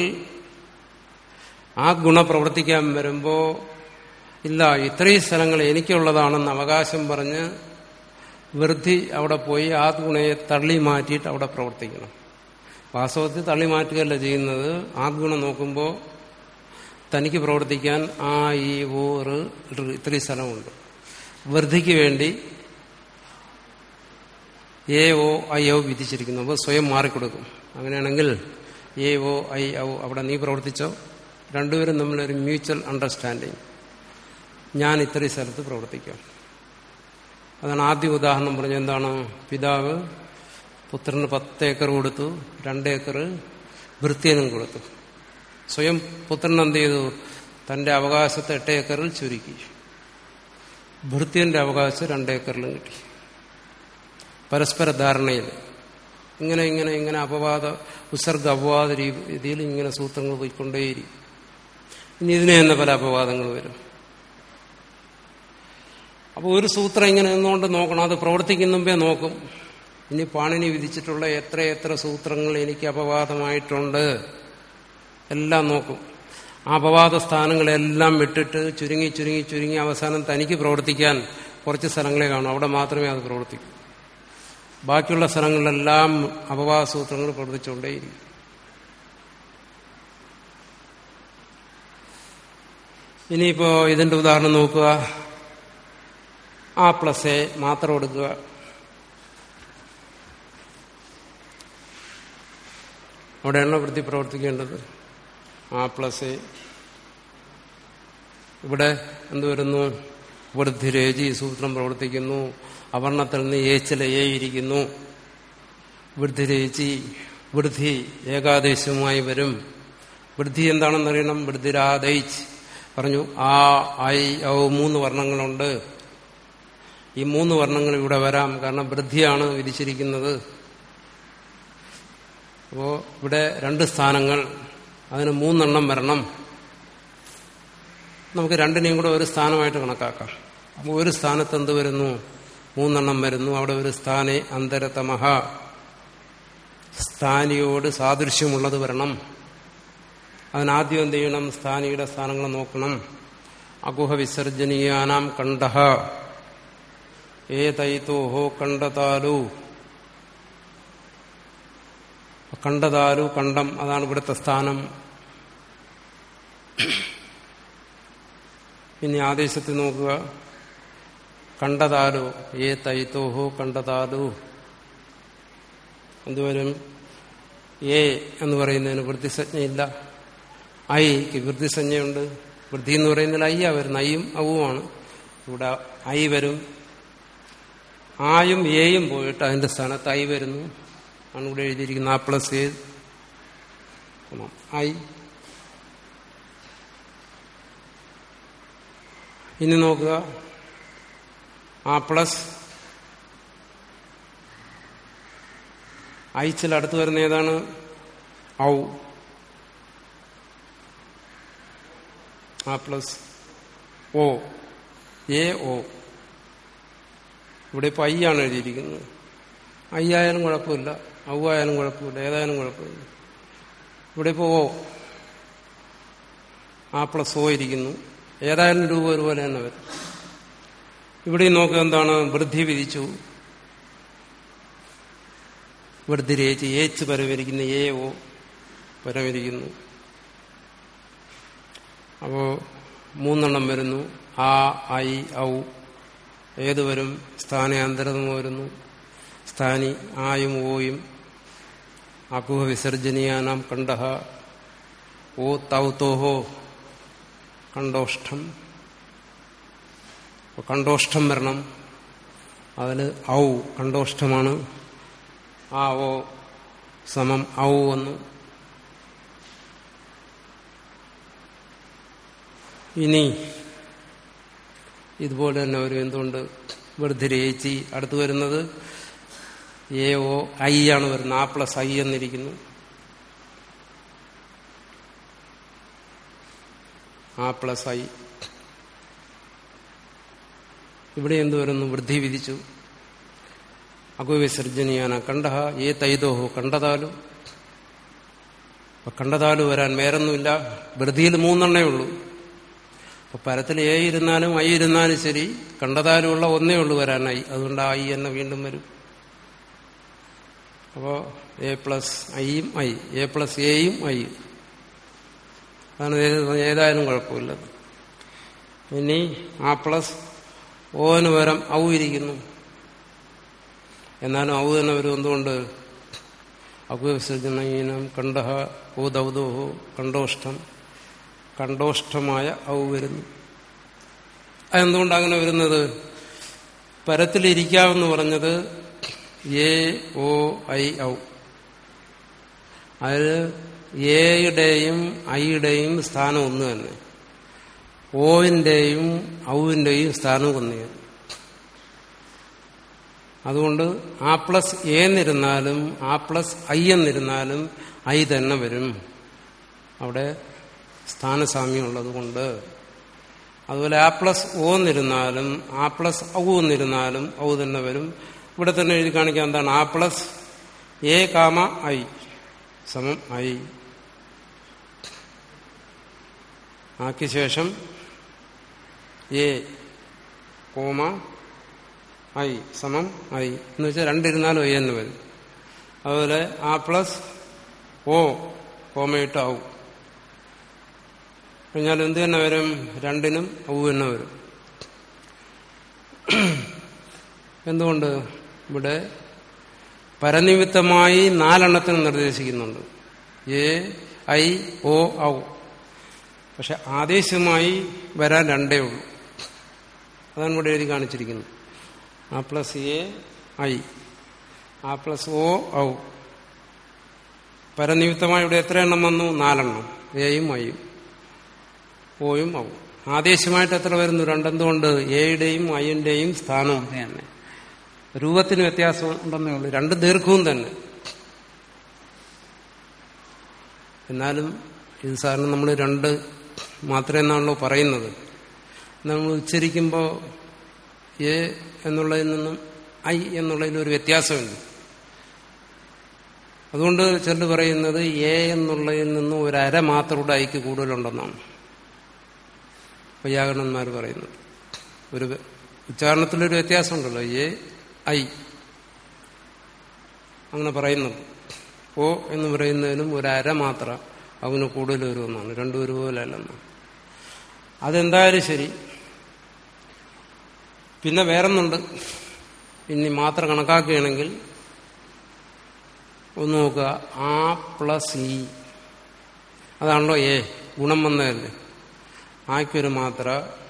Speaker 1: ആ ഗുണം പ്രവർത്തിക്കാൻ വരുമ്പോൾ ഇല്ല, ഇത്രയും സ്ഥലങ്ങൾ എനിക്കുള്ളതാണെന്ന് അവകാശം പറഞ്ഞ് വൃദ്ധി അവിടെ പോയി ആ ഗുണയെ തള്ളി മാറ്റിയിട്ട് അവിടെ പ്രവർത്തിക്കണം. വാസ്തവത്തിൽ തള്ളി മാറ്റുകയല്ല ചെയ്യുന്നത്. ആ ഗുണം നോക്കുമ്പോൾ തനിക്ക് പ്രവർത്തിക്കാൻ ആ ഈ ഓ റ് ഇത്രയും സ്ഥലമുണ്ട്. വൃദ്ധിക്ക് വേണ്ടി എ ഓ ഐ ഔ വിധിച്ചിരിക്കുന്നു. അപ്പോൾ സ്വയം മാറിക്കൊടുക്കും. അങ്ങനെയാണെങ്കിൽ എ ഓ ഐ ഔ അവിടെ നീ പ്രവർത്തിച്ചോ, രണ്ടുപേരും തമ്മിലൊരു മ്യൂച്വൽ അണ്ടർസ്റ്റാൻഡിങ്. ഞാൻ ഇത്രയും സ്ഥലത്ത് പ്രവർത്തിക്കാം. അതാണ് ആദ്യ ഉദാഹരണം പറഞ്ഞത്. എന്താണ്? പിതാവ് പുത്രന് പത്ത് ഏക്കർ കൊടുത്തു, രണ്ട് ഏക്കർ ഭൃത്യനും കൊടുത്തു. സ്വയം പുത്രൻ എന്ത് ചെയ്തു? തന്റെ അവകാശത്തെ എട്ട് ഏക്കറിൽ ചുരുക്കി. ഭൃത്യന്റെ അവകാശം രണ്ട് ഏക്കറിലും കിട്ടി. പരസ്പര ധാരണയിൽ ഇങ്ങനെ ഇങ്ങനെ ഇങ്ങനെ അപവാദ ഉസർഗ അപവാദ രീതിയിൽ ഇങ്ങനെ സൂത്രങ്ങൾ പോയിക്കൊണ്ടേയിരിക്കും. ഇനി ഇതിന് തന്നെ പല അപവാദങ്ങൾ വരും. അപ്പോൾ ഒരു സൂത്രം ഇങ്ങനെ നിന്നുകൊണ്ട് നോക്കണം. അത് പ്രവർത്തിക്കുന്ന മുമ്പേ നോക്കും. ഇനി പാണിനി വിധിച്ചിട്ടുള്ള എത്ര എത്ര സൂത്രങ്ങൾ എനിക്ക് അപവാദമായിട്ടുണ്ട് എല്ലാം നോക്കും. ആ അപവാദ സ്ഥാനങ്ങളെല്ലാം വിട്ടിട്ട് ചുരുങ്ങി ചുരുങ്ങി ചുരുങ്ങി അവസാനം തനിക്ക് പ്രവർത്തിക്കാൻ കുറച്ച് സ്ഥലങ്ങളെ കാണും. അവിടെ മാത്രമേ അത് പ്രവർത്തിക്കൂ. ബാക്കിയുള്ള സ്ഥലങ്ങളിലെല്ലാം അപവാദ സൂത്രങ്ങൾ പ്രവർത്തിച്ചുകൊണ്ടേയിരിക്കും. ഇനിയിപ്പോ ഇതിന്റെ ഉദാഹരണം നോക്കുക. ആ പ്ലസ് എ മാത്രം എടുക്കുക. അവിടെയാണോ വൃത്തി പ്രവർത്തിക്കേണ്ടത്? ആ പ്ലസ് എ. ഇവിടെ എന്ത് വരുന്നു? വൃദ്ധിരേജി സൂത്രം പ്രവർത്തിക്കുന്നു. അവർണത്തിൽ നിന്ന് ഏച്ചില ഏ ഇരിക്കുന്നു. വൃദ്ധിരേജി വൃദ്ധി ഏകാദേശവുമായി വരും. വൃദ്ധി എന്താണെന്നറിയണം. വൃദ്ധിരാദൈച്ച് പറഞ്ഞു. ആ ഐ ഔ മൂന്ന് വർണ്ണങ്ങളുണ്ട്. ഈ മൂന്ന് വർണ്ണങ്ങൾ ഇവിടെ വരാം. കാരണം വൃദ്ധിയാണ് വിധിച്ചിരിക്കുന്നത്. അപ്പോ ഇവിടെ രണ്ട് സ്ഥാനങ്ങൾ, അതിന് മൂന്നെണ്ണം വരണം. നമുക്ക് രണ്ടിനെയും കൂടെ ഒരു സ്ഥാനമായിട്ട് കണക്കാക്കാം. അപ്പോൾ ഒരു സ്ഥാനത്ത് എന്ത് വരുന്നു? മൂന്നെണ്ണം വരുന്നു. അവിടെ ഒരു സ്ഥാനെ അന്തരതമഹ, സ്ഥാനിയോട് സാദൃശ്യമുള്ളത് വരണം. അതിനാദ്യം എന്ത് ചെയ്യണം? സ്ഥാനിയുടെ സ്ഥാനങ്ങൾ നോക്കണം. അകുഹ വിസർജനീയാനാം കണ്ഠഃ ഏതൈതോഹോ കണ്ഠതാലു. കണ്ഠതാലു കണ്ഠം, അതാണ് ഇവിടുത്തെ സ്ഥാനം. ഇനി ആദേശത്തിൽ നോക്കുക. കണ്ഠതാലു ഏ തൈതോഹോ കണ്ഠതാലു എന്തുവരും? ഏ എന്ന് പറയുന്നതിന് വൃത്തിസഞ്ജയില്ല. ഐക്ക് വൃത്തിസഞ്ജയുണ്ട്. വൃത്തി എന്ന് പറയുന്നതിൽ ഐയാ വരുന്നത്. ഐയും ഔവുമാണ്. ഇവിടെ ഐ വരും. ആയും ഏയും പോയിട്ട് അതിന്റെ സ്ഥാനത്ത് ഐ വരുന്നു. ആണ് ഇവിടെ എഴുതിയിരിക്കുന്നത്. ആ പ്ലസ് ഏ ഐ. ഇനി നോക്കുക. ആ പ്ലസ് ഐച്ചിൽ അടുത്ത് വരുന്ന ഏതാണ്? ഔ. ആ പ്ലസ് ഓ എ ഓ. ഇവിടെ ഇപ്പൊ ഐ ആണ് എഴുതിയിരിക്കുന്നത്. ഐ ആയാലും കുഴപ്പമില്ല, ഔ ആയാലും കുഴപ്പമില്ല, ഏതായാലും കുഴപ്പമില്ല. ഇവിടെ ഇപ്പോ ഓ, ആ പ്ലസ് ഓ ഇരിക്കുന്നു. ഏതായാലും രൂപ ഒരുപോലെ തന്നെ വരും. ഇവിടെ നോക്കുക. എന്താണ്? വൃദ്ധി വിധിച്ചു. വൃദ്ധി രേച്ച് ഏച്ച് പരമിരിക്കുന്നു. ഏ ഓ പരമിരിക്കുന്നു. അപ്പോ മൂന്നെണ്ണം വരുന്നു. ആ ഐ ഔ. ഏത് വരും? സ്ഥാനാന്തരം വരുന്നു. സ്ഥാനി ആയും ഓയും. അകുഹ വിസർജനീയാനാം കണ്ഠഃ ഓ തൗ തോഹോ കണ്ഠോഷ്ഠം. കണ്ഠോഷ്ഠം വരണം. അതിൽ ഔ കണ്ഠോഷ്ഠമാണ്. ആ ഓ സമം ഔ വന്നു. ഇനി ഇതുപോലെ തന്നെ ഒരു എന്തുകൊണ്ട്? വൃദ്ധിരേച്ചി. അടുത്ത് വരുന്നത് എ ഓ ഐ ആണ് വരുന്നത്. ആ പ്ലസ് ഐ എന്നിരിക്കുന്നു. ആ പ്ലസ് ഐ. ഇവിടെ എന്ത് വരുന്നു? വൃദ്ധി വിധിച്ചു. അകുഹ വിസർജനീയാന കണ്ഠഃ ഏ തൈതോഹോ കണ്ഠതാലു. അപ്പൊ കണ്ഠതാലു വരാൻ വേറൊന്നുമില്ല. വൃദ്ധിയിൽ മൂന്നെണ്ണേ ഉള്ളൂ. അപ്പൊ പരത്തിൽ എ ഇരുന്നാലും ഐ ഇരുന്നാലും ശരി, കണ്ഠതാലുള്ള ഒന്നേ ഉള്ളൂ വരാനായി. അതുകൊണ്ട് ഐ എന്നെ വീണ്ടും വരും. അപ്പോ എ പ്ലസ് ഐയും ഐ, എ പ്ലസ് എയും ഐ. അതാണ് ഏതായാലും കുഴപ്പമില്ല. ഇനി ആ പ്ലസ് ഓന് പകരം ഔ ഇരിക്കുന്നു. എന്നാലും ഔ തന്നെ വരും. എന്തുകൊണ്ട്? അകുവിസർജനം കണ്ഠ ഓ ദൗദോഹോ കണ്ഠോഷ്ടം, കണ്ഠോഷ്ടമായ ഔ വരുന്നു. അതെന്തുകൊണ്ട് അങ്ങനെ വരുന്നത്? പരത്തിലിരിക്കാമെന്ന് പറഞ്ഞത് എ ഓ ഐ ഔ. അതിൽ എയുടെയും ഐയുടെയും സ്ഥാനം ഒന്ന് തന്നെ, ഓവിന്റെയും ഔവിന്റെയും സ്ഥാനം ഒന്ന്. അതുകൊണ്ട് ആ പ്ലസ് എ എന്നിരുന്നാലും ആ പ്ലസ് ഐ എന്നിരുന്നാലും ഐ തന്നെ വരും. അവിടെ സ്ഥാനസാമ്യം ഉള്ളത് കൊണ്ട്. അതുപോലെ ആ പ്ലസ് ഓ എന്നിരുന്നാലും ആ പ്ലസ് ഔ എന്നിരുന്നാലും ഔ തന്നെ വരും. ഇവിടെ തന്നെ എഴുതി കാണിക്കാൻ എന്താണ്? ആ പ്ലസ് എ കാമ ഐ സമം ഐ. ആക്കി ശേഷം എ കോമ ഐ സമം ഐ എന്ന് വെച്ചാൽ രണ്ടിരുന്നാലും ഐ എന്ന് വരും. അതുപോലെ ആ പ്ലസ് ഓ കോമയിട്ട് ഔ കഴിഞ്ഞാൽ എന്ത് തന്നെ വരും? രണ്ടിനും ഔ തന്നെ വരും. എന്തുകൊണ്ട്? ഇവിടെ പരനിമിത്തമായി നാലെണ്ണത്തിന് നിർദ്ദേശിക്കുന്നുണ്ട്. എ ഐ ഓ ഔ. പക്ഷെ ആദേശമായി വരാൻ രണ്ടേ ഉള്ളൂ. അതാണ് ഇവിടെ എഴുതി കാണിച്ചിരിക്കുന്നത്. ആ പ്ലസ് എ ഐ, ആ പ്ലസ് ഓ ഔ. പരനിമിത്തമായി ഇവിടെ എത്ര എണ്ണം വന്നു? നാലെണ്ണം. എയും ഐയും ഓയും ഔ. ആദേശമായിട്ട് എത്ര വരുന്നു? രണ്ടെന്തുകൊണ്ട്? എയുടെയും ഐയുടെയും സ്ഥാനം തന്നെ. രൂപത്തിന് വ്യത്യാസം ഉണ്ടെന്നേ ഉള്ളൂ. രണ്ട് ദീർഘവും തന്നെ. എന്നാലും ഇത് സാറിന് നമ്മൾ രണ്ട് മാത്രമെന്നാണല്ലോ പറയുന്നത്. നമ്മൾ ഉച്ചരിക്കുമ്പോൾ എ എന്നുള്ളതിൽ നിന്നും ഐ എന്നുള്ളതിൽ ഒരു വ്യത്യാസമുണ്ട്. അതുകൊണ്ട് ചിലർ പറയുന്നത് എ എന്നുള്ളതിൽ നിന്നും ഒരു അര മാത്രം ഐക്ക് കൂടുതലുണ്ടെന്നാണ് വൈയാകരണന്മാർ പറയുന്നത്. ഒരു ഉച്ചാരണത്തിലൊരു വ്യത്യാസമുണ്ടല്ലോ, എ ഐ അങ്ങനെ പറയുന്നത്. ഓ എന്ന് പറയുന്നതിനും ഒരു അര മാത്രം അവന് കൂടുതൽ വരുമെന്നാണ്, രണ്ടു ഒരുപോലെ അല്ലെന്നാണ്. അതെന്തായാലും ശരി. പിന്നെ വേറൊന്നുണ്ട്. ഇനി മാത്രം കണക്കാക്കുകയാണെങ്കിൽ ഒന്ന് നോക്കുക. ആ പ്ലസ് ഇ അതാണല്ലോ എ, ഗുണം വന്നതല്ലേ. ആയ്ക്കൊരു മാത്ര,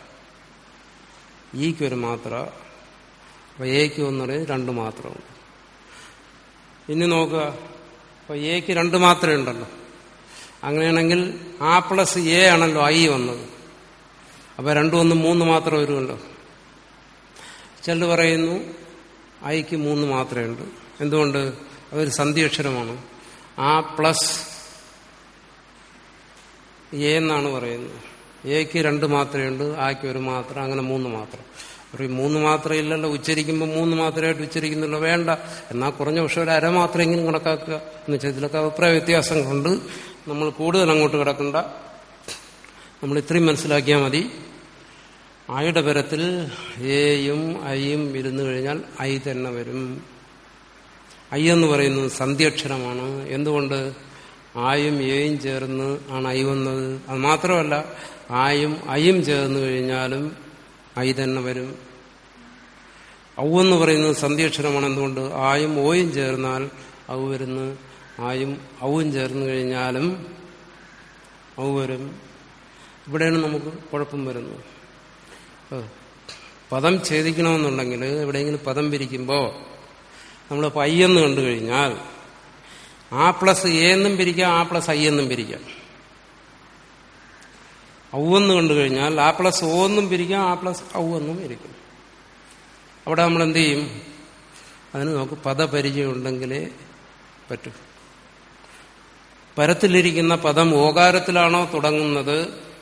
Speaker 1: ഈക്കൊരു മാത്ര, അപ്പൊ എക്ക് ഒന്നുകൂടെ രണ്ട് മാത്രമുണ്ട്. ഇനി നോക്കുക, അപ്പൊ എക്ക് രണ്ട് മാത്രമേ ഉണ്ടല്ലോ. അങ്ങനെയാണെങ്കിൽ ആ പ്ലസ് എ ആണല്ലോ ഐ വന്നത്. അപ്പൊ രണ്ടും ഒന്ന് മൂന്ന് മാത്രം വരുമല്ലോ. ചിലർ പറയുന്നു ഐക്ക് മൂന്ന് മാത്രമേ ഉണ്ട്. എന്തുകൊണ്ട്? അതൊരു സന്ധിയക്ഷരമാണ്. ആ പ്ലസ് എ എന്നാണ് പറയുന്നത്. എക്ക് രണ്ട് മാത്രമേ ഉണ്ട്, ആക്ക് ഒരു മാത്രം, അങ്ങനെ മൂന്ന് മാത്രം. പറയും മൂന്ന് മാത്രം ഇല്ലല്ലോ, ഉച്ചരിക്കുമ്പോൾ മൂന്ന് മാത്രമായിട്ട് ഉച്ചരിക്കുന്നില്ല. വേണ്ട, എന്നാൽ കുറഞ്ഞ പക്ഷേ ഒരു അര മാത്രമെങ്കിലും കണക്കാക്കുക എന്ന് വെച്ചാൽ ഇതിലൊക്കെ അഭിപ്രായ വ്യത്യാസം കൊണ്ട് നമ്മൾ കൂടുതൽ അങ്ങോട്ട് കിടക്കണ്ട. നമ്മൾ ഇത്രയും മനസ്സിലാക്കിയാൽ മതി. ആയുടെ പരത്തിൽ എയും ഐയും ഇരുന്നു കഴിഞ്ഞാൽ ഐ തന്നെ വരും. ഐ എന്ന് പറയുന്നത് സന്ധ്യക്ഷരമാണ്. എന്തുകൊണ്ട്? ആയും എയും ചേർന്ന് ആണ് ഐ വന്നത്. അത് മാത്രമല്ല, ആയും ഐയും ചേർന്ന് കഴിഞ്ഞാലും ഐ തന്നെ വരും. ഔ എന്ന് പറയുന്നത് സന്ധ്യക്ഷരമാണ്. എന്തുകൊണ്ട്? ആയും ഓയും ചേർന്നാൽ ഔ വരുന്നു. ആയും ഔവും ചേർന്ന് കഴിഞ്ഞാലും ഔ വരും. ഇവിടെയാണ് നമുക്ക് കുഴപ്പം വരുന്നത്. പദം ഛേദിക്കണമെന്നുണ്ടെങ്കിൽ എവിടെയെങ്കിലും പദം പിരിക്കുമ്പോൾ നമ്മൾ ഐ എന്ന് കണ്ടു കഴിഞ്ഞാൽ ആ പ്ലസ് എ എന്നും പിരിക്കാം, ആ പ്ലസ് ഐ എന്നും പിരിക്കാം. ഔ എന്ന് കണ്ടു കഴിഞ്ഞാൽ ആ പ്ലസ് ഓ എന്നും പിരിക്കാം, ആ പ്ലസ് ഔ എന്നും പിരിക്കും. അവിടെ നമ്മൾ എന്ത് ചെയ്യും? അതിന് നമുക്ക് പദപരിചയം ഉണ്ടെങ്കിലേ പറ്റൂ. പരത്തിലിരിക്കുന്ന പദം ഓകാരത്തിലാണോ തുടങ്ങുന്നത്,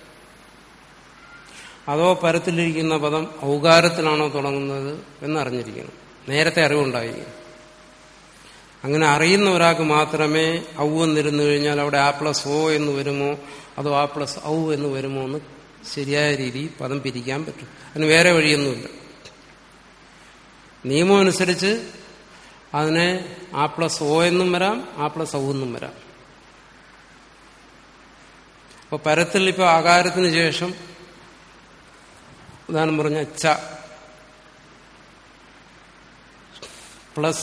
Speaker 1: അതോ പരത്തിലിരിക്കുന്ന പദം ഔകാരത്തിലാണോ തുടങ്ങുന്നത് എന്നറിഞ്ഞിരിക്കണം. നേരത്തെ അറിവുണ്ടായിരിക്കും. അങ്ങനെ അറിയുന്ന ഒരാൾക്ക് മാത്രമേ ഔ എന്നിരുന്നു കഴിഞ്ഞാൽ അവിടെ ആ പ്ലസ് ഓ എന്ന് വരുമോ അതോ ആ പ്ലസ് ഔ എന്ന് വരുമോ എന്ന് ശരിയായ രീതിയിൽ പദം പിരിക്കാൻ പറ്റും. അതിന് വേറെ വഴിയൊന്നുമില്ല. നിയമം അനുസരിച്ച് അതിനെ ആ പ്ലസ് ഓ എന്നും വരാം, ആ പ്ലസ് ഔ എന്നും വരാം. അപ്പൊ പരത്തിൽ ഇപ്പൊ ആകാരത്തിന് ശേഷം ഉദാഹരണം പറഞ്ഞ ച, പ്ലസ്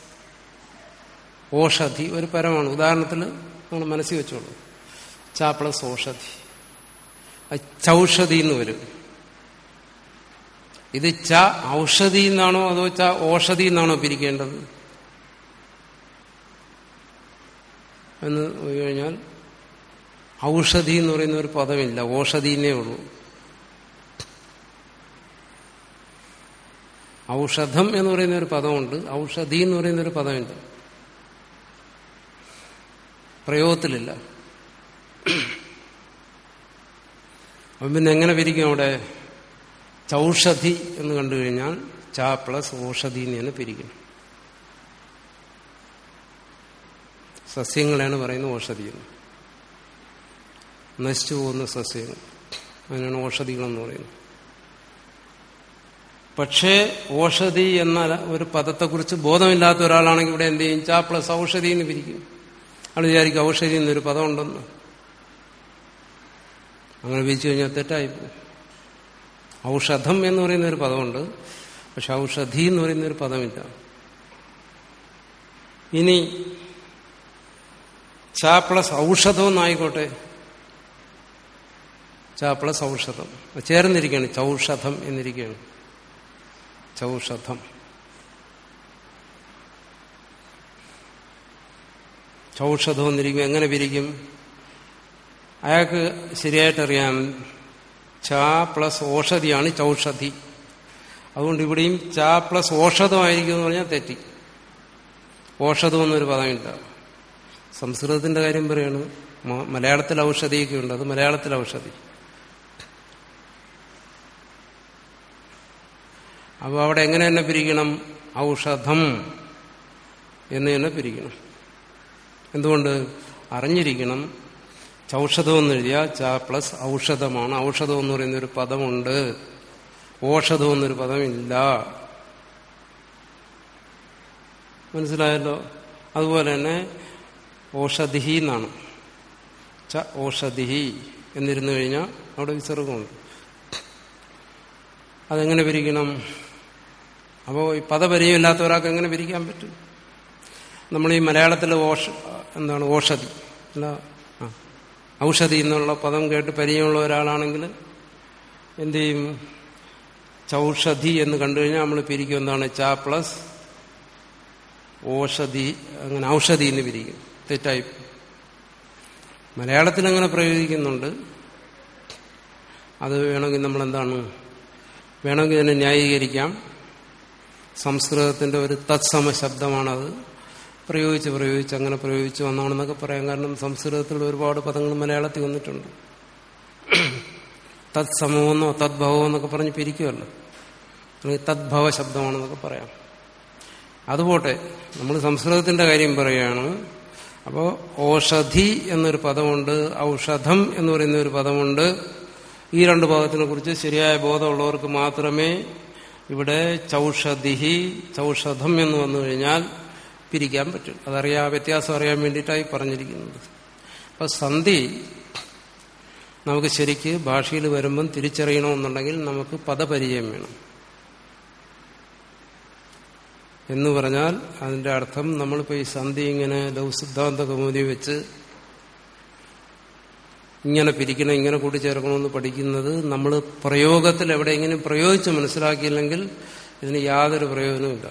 Speaker 1: ഓഷധി ഒരു പരമാണ്. ഉദാഹരണത്തിന് നമ്മൾ മനസ്സിൽ വെച്ചോളൂ. ച പ്ലസ് ഓഷധി, ചൗഷധി എന്ന് വരും. ഇത് ച ഔഷധി എന്നാണോ അതോ ച ഓഷധി എന്നാണോ പിരിക്കേണ്ടത് എന്ന് കഴിഞ്ഞാൽ ഔഷധി എന്ന് പറയുന്ന ഒരു പദമില്ല, ഓഷധീനേ ഉള്ളൂ. ഔഷധം എന്ന് പറയുന്ന ഒരു പദമുണ്ട്, ഔഷധി എന്ന് പറയുന്ന ഒരു പദമില്ല, പ്രയോഗത്തിലില്ല. അപ്പം പിന്നെ എങ്ങനെ പിരിക്കും? അവിടെ ചൗഷധി എന്ന് കണ്ടു കഴിഞ്ഞാൽ ച പ്ലസ് ഓഷധി എന്ന് പിരിക്കും. സസ്യങ്ങളാണ് പറയുന്നത് ഓഷധി എന്ന്. നശിച്ചു പോകുന്ന സസ്യങ്ങൾ, അതിനാണ് ഓഷധികളെന്ന് പറയുന്നത്. പക്ഷേ ഓഷധി എന്ന ഒരു പദത്തെക്കുറിച്ച് ബോധമില്ലാത്ത ഒരാളാണെങ്കിൽ ഇവിടെ എന്ത് ചെയ്യും? ച പ്ലസ് ഔഷധി എന്ന് പിരിക്കും. ആൾ വിചാരിക്കും ഔഷധി എന്നൊരു പദം ഉണ്ടെന്ന്. അങ്ങനെ പിരിച്ചു കഴിഞ്ഞാൽ തെറ്റായിപ്പോ. ഔഷധം എന്ന് പറയുന്ന ഒരു പദമുണ്ട്, പക്ഷെ ഔഷധി എന്ന് പറയുന്ന ഒരു പദമില്ല. ഇനി ച പ്ലസ് ഔഷധം എന്നായിക്കോട്ടെ, ച പ്ലസ് ഔഷധം ചേർന്നിരിക്കുകയാണ്, ചൗഷധം എന്നിരിക്കുകയാണ്. ചൗഷധം ചൗഷധം എന്നിരിക്കും. എങ്ങനെ പിരിക്കും? അയാൾക്ക് ശരിയായിട്ടറിയാം ച പ്ലസ് ഓഷധിയാണ് ചൗഷധി. അതുകൊണ്ട് ഇവിടെയും ച പ്ലസ് ഓഷധമായിരിക്കും എന്ന് പറഞ്ഞാൽ തെറ്റി. ഓഷധം എന്നൊരു പദമില്ല. സംസ്കൃതത്തിന്റെ കാര്യം പറയാണ്, മലയാളത്തിൽ ഔഷധിയൊക്കെ ഉണ്ട്, അത് മലയാളത്തിൽ ഔഷധി. അപ്പോൾ അവിടെ എങ്ങനെ തന്നെ പിരിക്കണം? ഔഷധം എന്ന് തന്നെ പിരിക്കണം. എന്തുകൊണ്ട്? അറിഞ്ഞിരിക്കണം ചൗഷധം എന്ന് എഴുതിയാൽ ച പ്ലസ് ഔഷധമാണ്. ഔഷധം എന്ന് പറയുന്ന ഒരു പദമുണ്ട്, ഓഷധം എന്നൊരു പദമില്ല. മനസ്സിലായല്ലോ? അതുപോലെ തന്നെ ഓഷധി എന്നാണ്. ച ഓഷധി എന്നിരുന്നു കഴിഞ്ഞാൽ അവിടെ വിസർഗമുണ്ട്. അതെങ്ങനെ പിരിക്കണം? അപ്പോൾ ഈ പദപരിചയമില്ലാത്ത ഒരാൾക്ക് എങ്ങനെ പിരിക്കാൻ പറ്റും? നമ്മൾ ഈ മലയാളത്തിൽ ഓഷ എന്താണ് ഓഷധി അല്ല ഔഷധി എന്നുള്ള പദം കേട്ട് പരിചയമുള്ള ഒരാളാണെങ്കിൽ എന്ത് ചെയ്യും? ചൗഷധി എന്ന് കണ്ടു കഴിഞ്ഞാൽ നമ്മൾ പിരിക്കും എന്താണ്? ച പ്ലസ് ഓഷധി, അങ്ങനെ ഔഷധി എന്ന് പിരിക്കും. തെറ്റായി. മലയാളത്തിൽ അങ്ങനെ പ്രയോഗിക്കുന്നുണ്ട്. അത് വേണമെങ്കിൽ നമ്മളെന്താണ് വേണമെങ്കിൽ ഇതിനെ ന്യായീകരിക്കാം. സംസ്കൃതത്തിന്റെ ഒരു തത്സമ ശബ്ദമാണത്. പ്രയോഗിച്ച് പ്രയോഗിച്ച് അങ്ങനെ പ്രയോഗിച്ച് വന്നാണെന്നൊക്കെ പറയാം. കാരണം സംസ്കൃതത്തിലുള്ള ഒരുപാട് പദങ്ങൾ മലയാളത്തിൽ വന്നിട്ടുണ്ട്. തത്സമമെന്നോ തദ്ഭവോ എന്നൊക്കെ പറഞ്ഞ് പിരിക്കുമല്ലോ, അല്ലെങ്കിൽ തദ്ഭവ ശബ്ദമാണെന്നൊക്കെ പറയാം. അതുപോട്ടെ, നമ്മൾ സംസ്കൃതത്തിന്റെ കാര്യം പറയുകയാണ്. അപ്പോൾ ഓഷധി എന്നൊരു പദമുണ്ട്, ഔഷധം എന്ന് പറയുന്ന ഒരു പദമുണ്ട്. ഈ രണ്ട് പദത്തിനെ കുറിച്ച് ശരിയായ ബോധമുള്ളവർക്ക് മാത്രമേ ഇവിടെ ചൗഷധിഹി ചൗഷധം എന്ന് വന്നു കഴിഞ്ഞാൽ പിരിക്കാൻ പറ്റും. അതറിയാ വ്യത്യാസം അറിയാൻ വേണ്ടിയിട്ടായി പറഞ്ഞിരിക്കുന്നത്. അപ്പൊ സന്ധി നമുക്ക് ശരിക്ക് ഭാഷയിൽ വരുമ്പം തിരിച്ചറിയണമെന്നുണ്ടെങ്കിൽ നമുക്ക് പദപരിചയം വേണം. എന്ന് പറഞ്ഞാൽ അതിന്റെ അർത്ഥം നമ്മളിപ്പോൾ ഈ സന്ധി ഇങ്ങനെ ലഘുസിദ്ധാന്ത കൗമുദി വെച്ച് ഇങ്ങനെ പിരിക്കണം ഇങ്ങനെ കൂട്ടിച്ചേർക്കണമെന്ന് പഠിക്കുന്നത് നമ്മൾ പ്രയോഗത്തിൽ എവിടെയെങ്കിലും പ്രയോഗിച്ച് മനസ്സിലാക്കിയില്ലെങ്കിൽ ഇതിന് യാതൊരു പ്രയോജനവുമില്ല.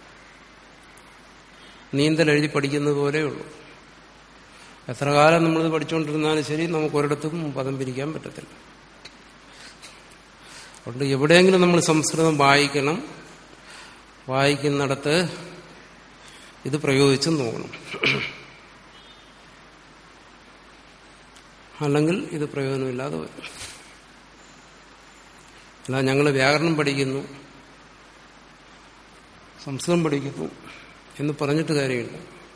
Speaker 1: നീന്തൽ എഴുതി പഠിക്കുന്നത് പോലെയുള്ളൂ. എത്ര കാലം നമ്മളിത് പഠിച്ചുകൊണ്ടിരുന്നാലും ശരി, നമുക്ക് ഒരിടത്തും പദം പിരിക്കാൻ പറ്റത്തില്ല. അതുകൊണ്ട് എവിടെയെങ്കിലും നമ്മൾ സംസ്കൃതം വായിക്കണം, വായിക്കുന്നിടത്ത് ഇത് പ്രയോഗിച്ചും നോക്കണം. അല്ലെങ്കിൽ ഇത് പ്രയോജനമില്ലാതെ വരും. അല്ല ഞങ്ങൾ വ്യാകരണം പഠിക്കുന്നു, സംസ്കൃതം പഠിക്കുന്നു എന്ന് പറഞ്ഞിട്ട് കാര്യമില്ല.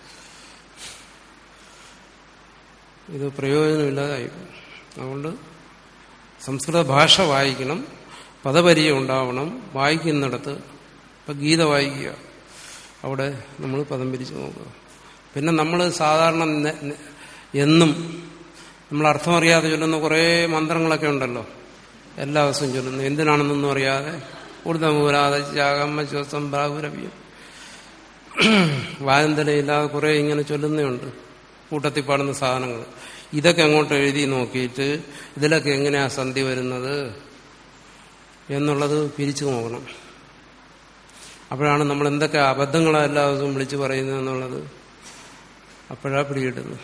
Speaker 1: ഇത് പ്രയോജനമില്ലാതായി. അതുകൊണ്ട് സംസ്കൃത ഭാഷ വായിക്കണം, പദപരിചയം ഉണ്ടാവണം. വായിക്കുന്നിടത്ത് ഇപ്പം ഗീത വായിക്കുക, അവിടെ നമ്മൾ പദം പിരിച്ച് നോക്കുക. പിന്നെ നമ്മൾ സാധാരണ എന്നും നമ്മൾ അർത്ഥം അറിയാതെ ചൊല്ലുന്ന കുറേ മന്ത്രങ്ങളൊക്കെ ഉണ്ടല്ലോ, എല്ലാ ദിവസവും ചൊല്ലുന്നു. എന്തിനാണെന്നൊന്നും അറിയാതെ ഊർദ്ധമൂരാതെ ജാഗമ്മ ശ്വസം ബാഹുരവ്യം വായന്തലയില്ലാതെ കുറെ ഇങ്ങനെ ചൊല്ലുന്നുണ്ട് കൂട്ടത്തിൽ പാടുന്ന സാധനങ്ങൾ. ഇതൊക്കെ അങ്ങോട്ട് എഴുതി നോക്കിയിട്ട് ഇതിലൊക്കെ എങ്ങനെയാ സന്ധി വരുന്നത് എന്നുള്ളത് പിരിച്ചു നോക്കണം. അപ്പോഴാണ് നമ്മൾ എന്തൊക്കെ അബദ്ധങ്ങളാണ് എല്ലാ ദിവസവും വിളിച്ചു പറയുന്നത് എന്നുള്ളത് അപ്പോഴാ പിടികിട്ടുന്നത്.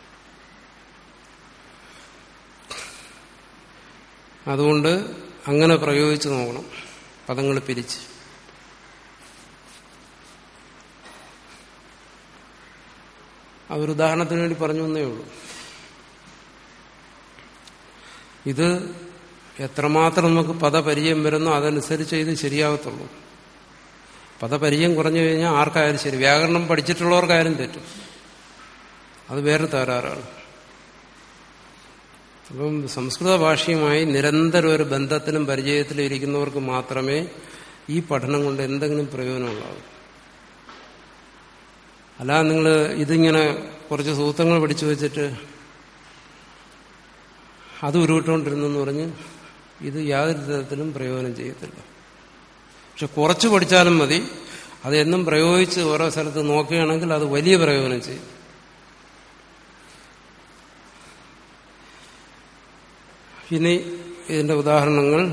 Speaker 1: അതുകൊണ്ട് അങ്ങനെ പ്രയോഗിച്ചു നോക്കണം, പദങ്ങൾ പിരിച്ച്. അതൊരു ഉദാഹരണത്തിന് വേണ്ടി പറഞ്ഞു എന്നേ ഉള്ളൂ. ഇത് എത്രമാത്രം നമുക്ക് പദപരിചയം വരുന്നോ അതനുസരിച്ച് ഇത് ശരിയാകത്തുള്ളൂ. പദപരിചയം കുറഞ്ഞു കഴിഞ്ഞാൽ ആർക്കായാലും ശരി, വ്യാകരണം പഠിച്ചിട്ടുള്ളവർക്കായാലും തെറ്റും, അത് വേറെ തകരാറാണ്. അപ്പം സംസ്കൃത ഭാഷയുമായി നിരന്തരം ഒരു ബന്ധത്തിലും പരിചയത്തിലും ഇരിക്കുന്നവർക്ക് മാത്രമേ ഈ പഠനം കൊണ്ട് എന്തെങ്കിലും പ്രയോജനമുണ്ടാകും. അല്ലാതെ നിങ്ങൾ ഇതിങ്ങനെ കുറച്ച് സൂത്രങ്ങൾ പഠിച്ചു വെച്ചിട്ട് അത് ഉരുവിട്ടുകൊണ്ടിരുന്നെന്ന് പറഞ്ഞ് ഇത് യാതൊരു തരത്തിലും പ്രയോജനം ചെയ്യത്തില്ല. പക്ഷെ കുറച്ച് പഠിച്ചാലും മതി, അത് എന്നും പ്രയോഗിച്ച് ഓരോ സ്ഥലത്ത് നോക്കുകയാണെങ്കിൽ അത് വലിയ പ്രയോജനം ചെയ്യും. ഇനി ഇതിന്റെ ഉദാഹരണങ്ങൾ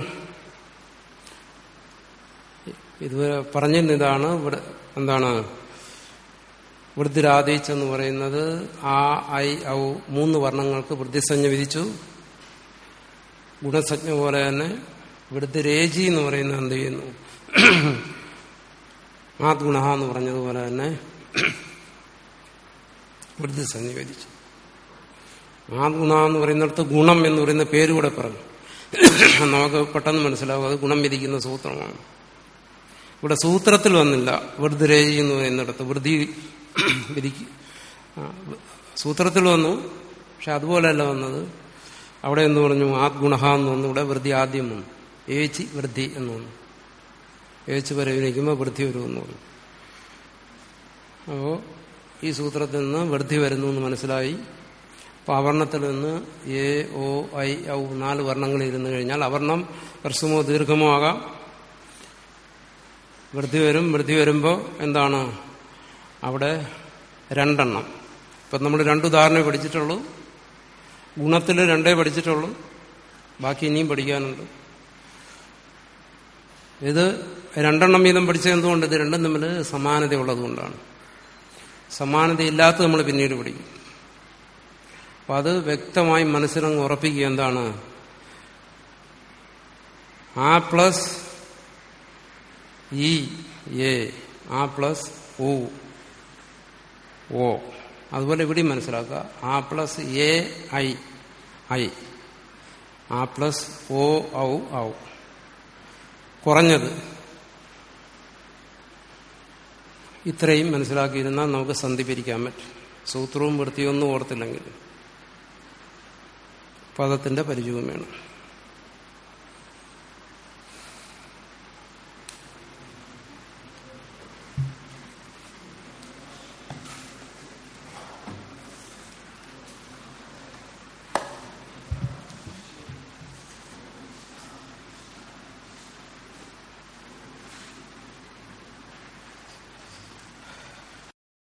Speaker 1: ഇതുവരെ പറഞ്ഞിരുന്നതാണ്. ഇവിടെ എന്താണ് വൃദ്ധിരാദേശെന്ന് പറയുന്നത് ആ ഐ ഔ മൂന്ന് വർണ്ണങ്ങൾക്ക് വൃദ്ധിസഞ്ജ വിധിച്ചു. ഗുണസഞ്ജ പോലെ തന്നെ വൃദ്ധിരേചി എന്ന് പറയുന്നത് എന്ത് ചെയ്യുന്നു? ആദ്ഗുണ എന്ന് പറഞ്ഞതുപോലെ തന്നെ വൃദ്ധിസഞ്ജ വിധിച്ചു. ആദ്ഗുണ എന്ന് പറയുന്നിടത്ത് ഗുണം എന്ന് പറയുന്ന പേര് കൂടെ പറഞ്ഞു. നമുക്ക് പെട്ടെന്ന് മനസ്സിലാവും അത് ഗുണം വിധിക്കുന്ന സൂത്രമാണ്. ഇവിടെ സൂത്രത്തിൽ വന്നില്ല വൃദ്ധിരേചി എന്ന് പറയുന്നിടത്ത് വൃദ്ധി വിധിക്ക് സൂത്രത്തിൽ വന്നു, പക്ഷെ അതുപോലെയല്ല വന്നത്. അവിടെ എന്ന് പറഞ്ഞു ആദ്ഗുണ എന്ന് വന്നു, ഇവിടെ വൃദ്ധി ആദ്യം വന്നു. ഏച്ചി വൃദ്ധി എന്ന് വന്നു. ഏച്ച് പരിഗണിക്കുമ്പോൾ വൃദ്ധി വരുമെന്ന് പറഞ്ഞു. അപ്പോൾ ഈ സൂത്രത്തിൽ നിന്ന് വൃദ്ധി വരുന്നു എന്ന് മനസ്സിലായി. അപ്പോൾ അവർണത്തിൽ നിന്ന് എ ഓ ഐ ഔ നാല് വർണ്ണങ്ങൾ ഇരുന്നു കഴിഞ്ഞാൽ അവർണം ഹ്രസ്വമോ ദീർഘമോ ആകാം. വൃദ്ധി വരും. വൃദ്ധി വരുമ്പോൾ എന്താണ് അവിടെ രണ്ടെണ്ണം. ഇപ്പം നമ്മൾ രണ്ടുദാഹരണമേ പഠിച്ചിട്ടുള്ളൂ. ഗുണത്തിൽ രണ്ടേ പഠിച്ചിട്ടുള്ളൂ, ബാക്കി ഇനിയും പഠിക്കാനുണ്ട്. ഇത് രണ്ടെണ്ണം വീതം പഠിച്ചത് എന്തുകൊണ്ട്? ഇത് രണ്ടും തമ്മിൽ സമാനതയുള്ളത് കൊണ്ടാണ്. സമാനതയില്ലാത്തത് നമ്മൾ പിന്നീട് പഠിക്കും. അപ്പം അത് വ്യക്തമായി മനസ്സിലങ്ങ് ഉറപ്പിക്കുക. എന്താണ് ആ പ്ലസ് ഇ എ, ആ പ്ലസ് ഓ ഓ. അതുപോലെ ഇവിടെ മനസ്സിലാക്കുക ആ പ്ലസ് എ ഐ ഐ, ആ പ്ലസ് ഓ ഔ ഔ. കുറഞ്ഞത് ഇത്രയും മനസ്സിലാക്കിയിരുന്നാൽ നമുക്ക് സന്ധി പിരിക്കാൻ പറ്റും. സൂത്രവും വൃത്തിയൊന്നും ഓർത്തില്ലെങ്കിൽ പദത്തിന്റെ പരിചയവും വേണം.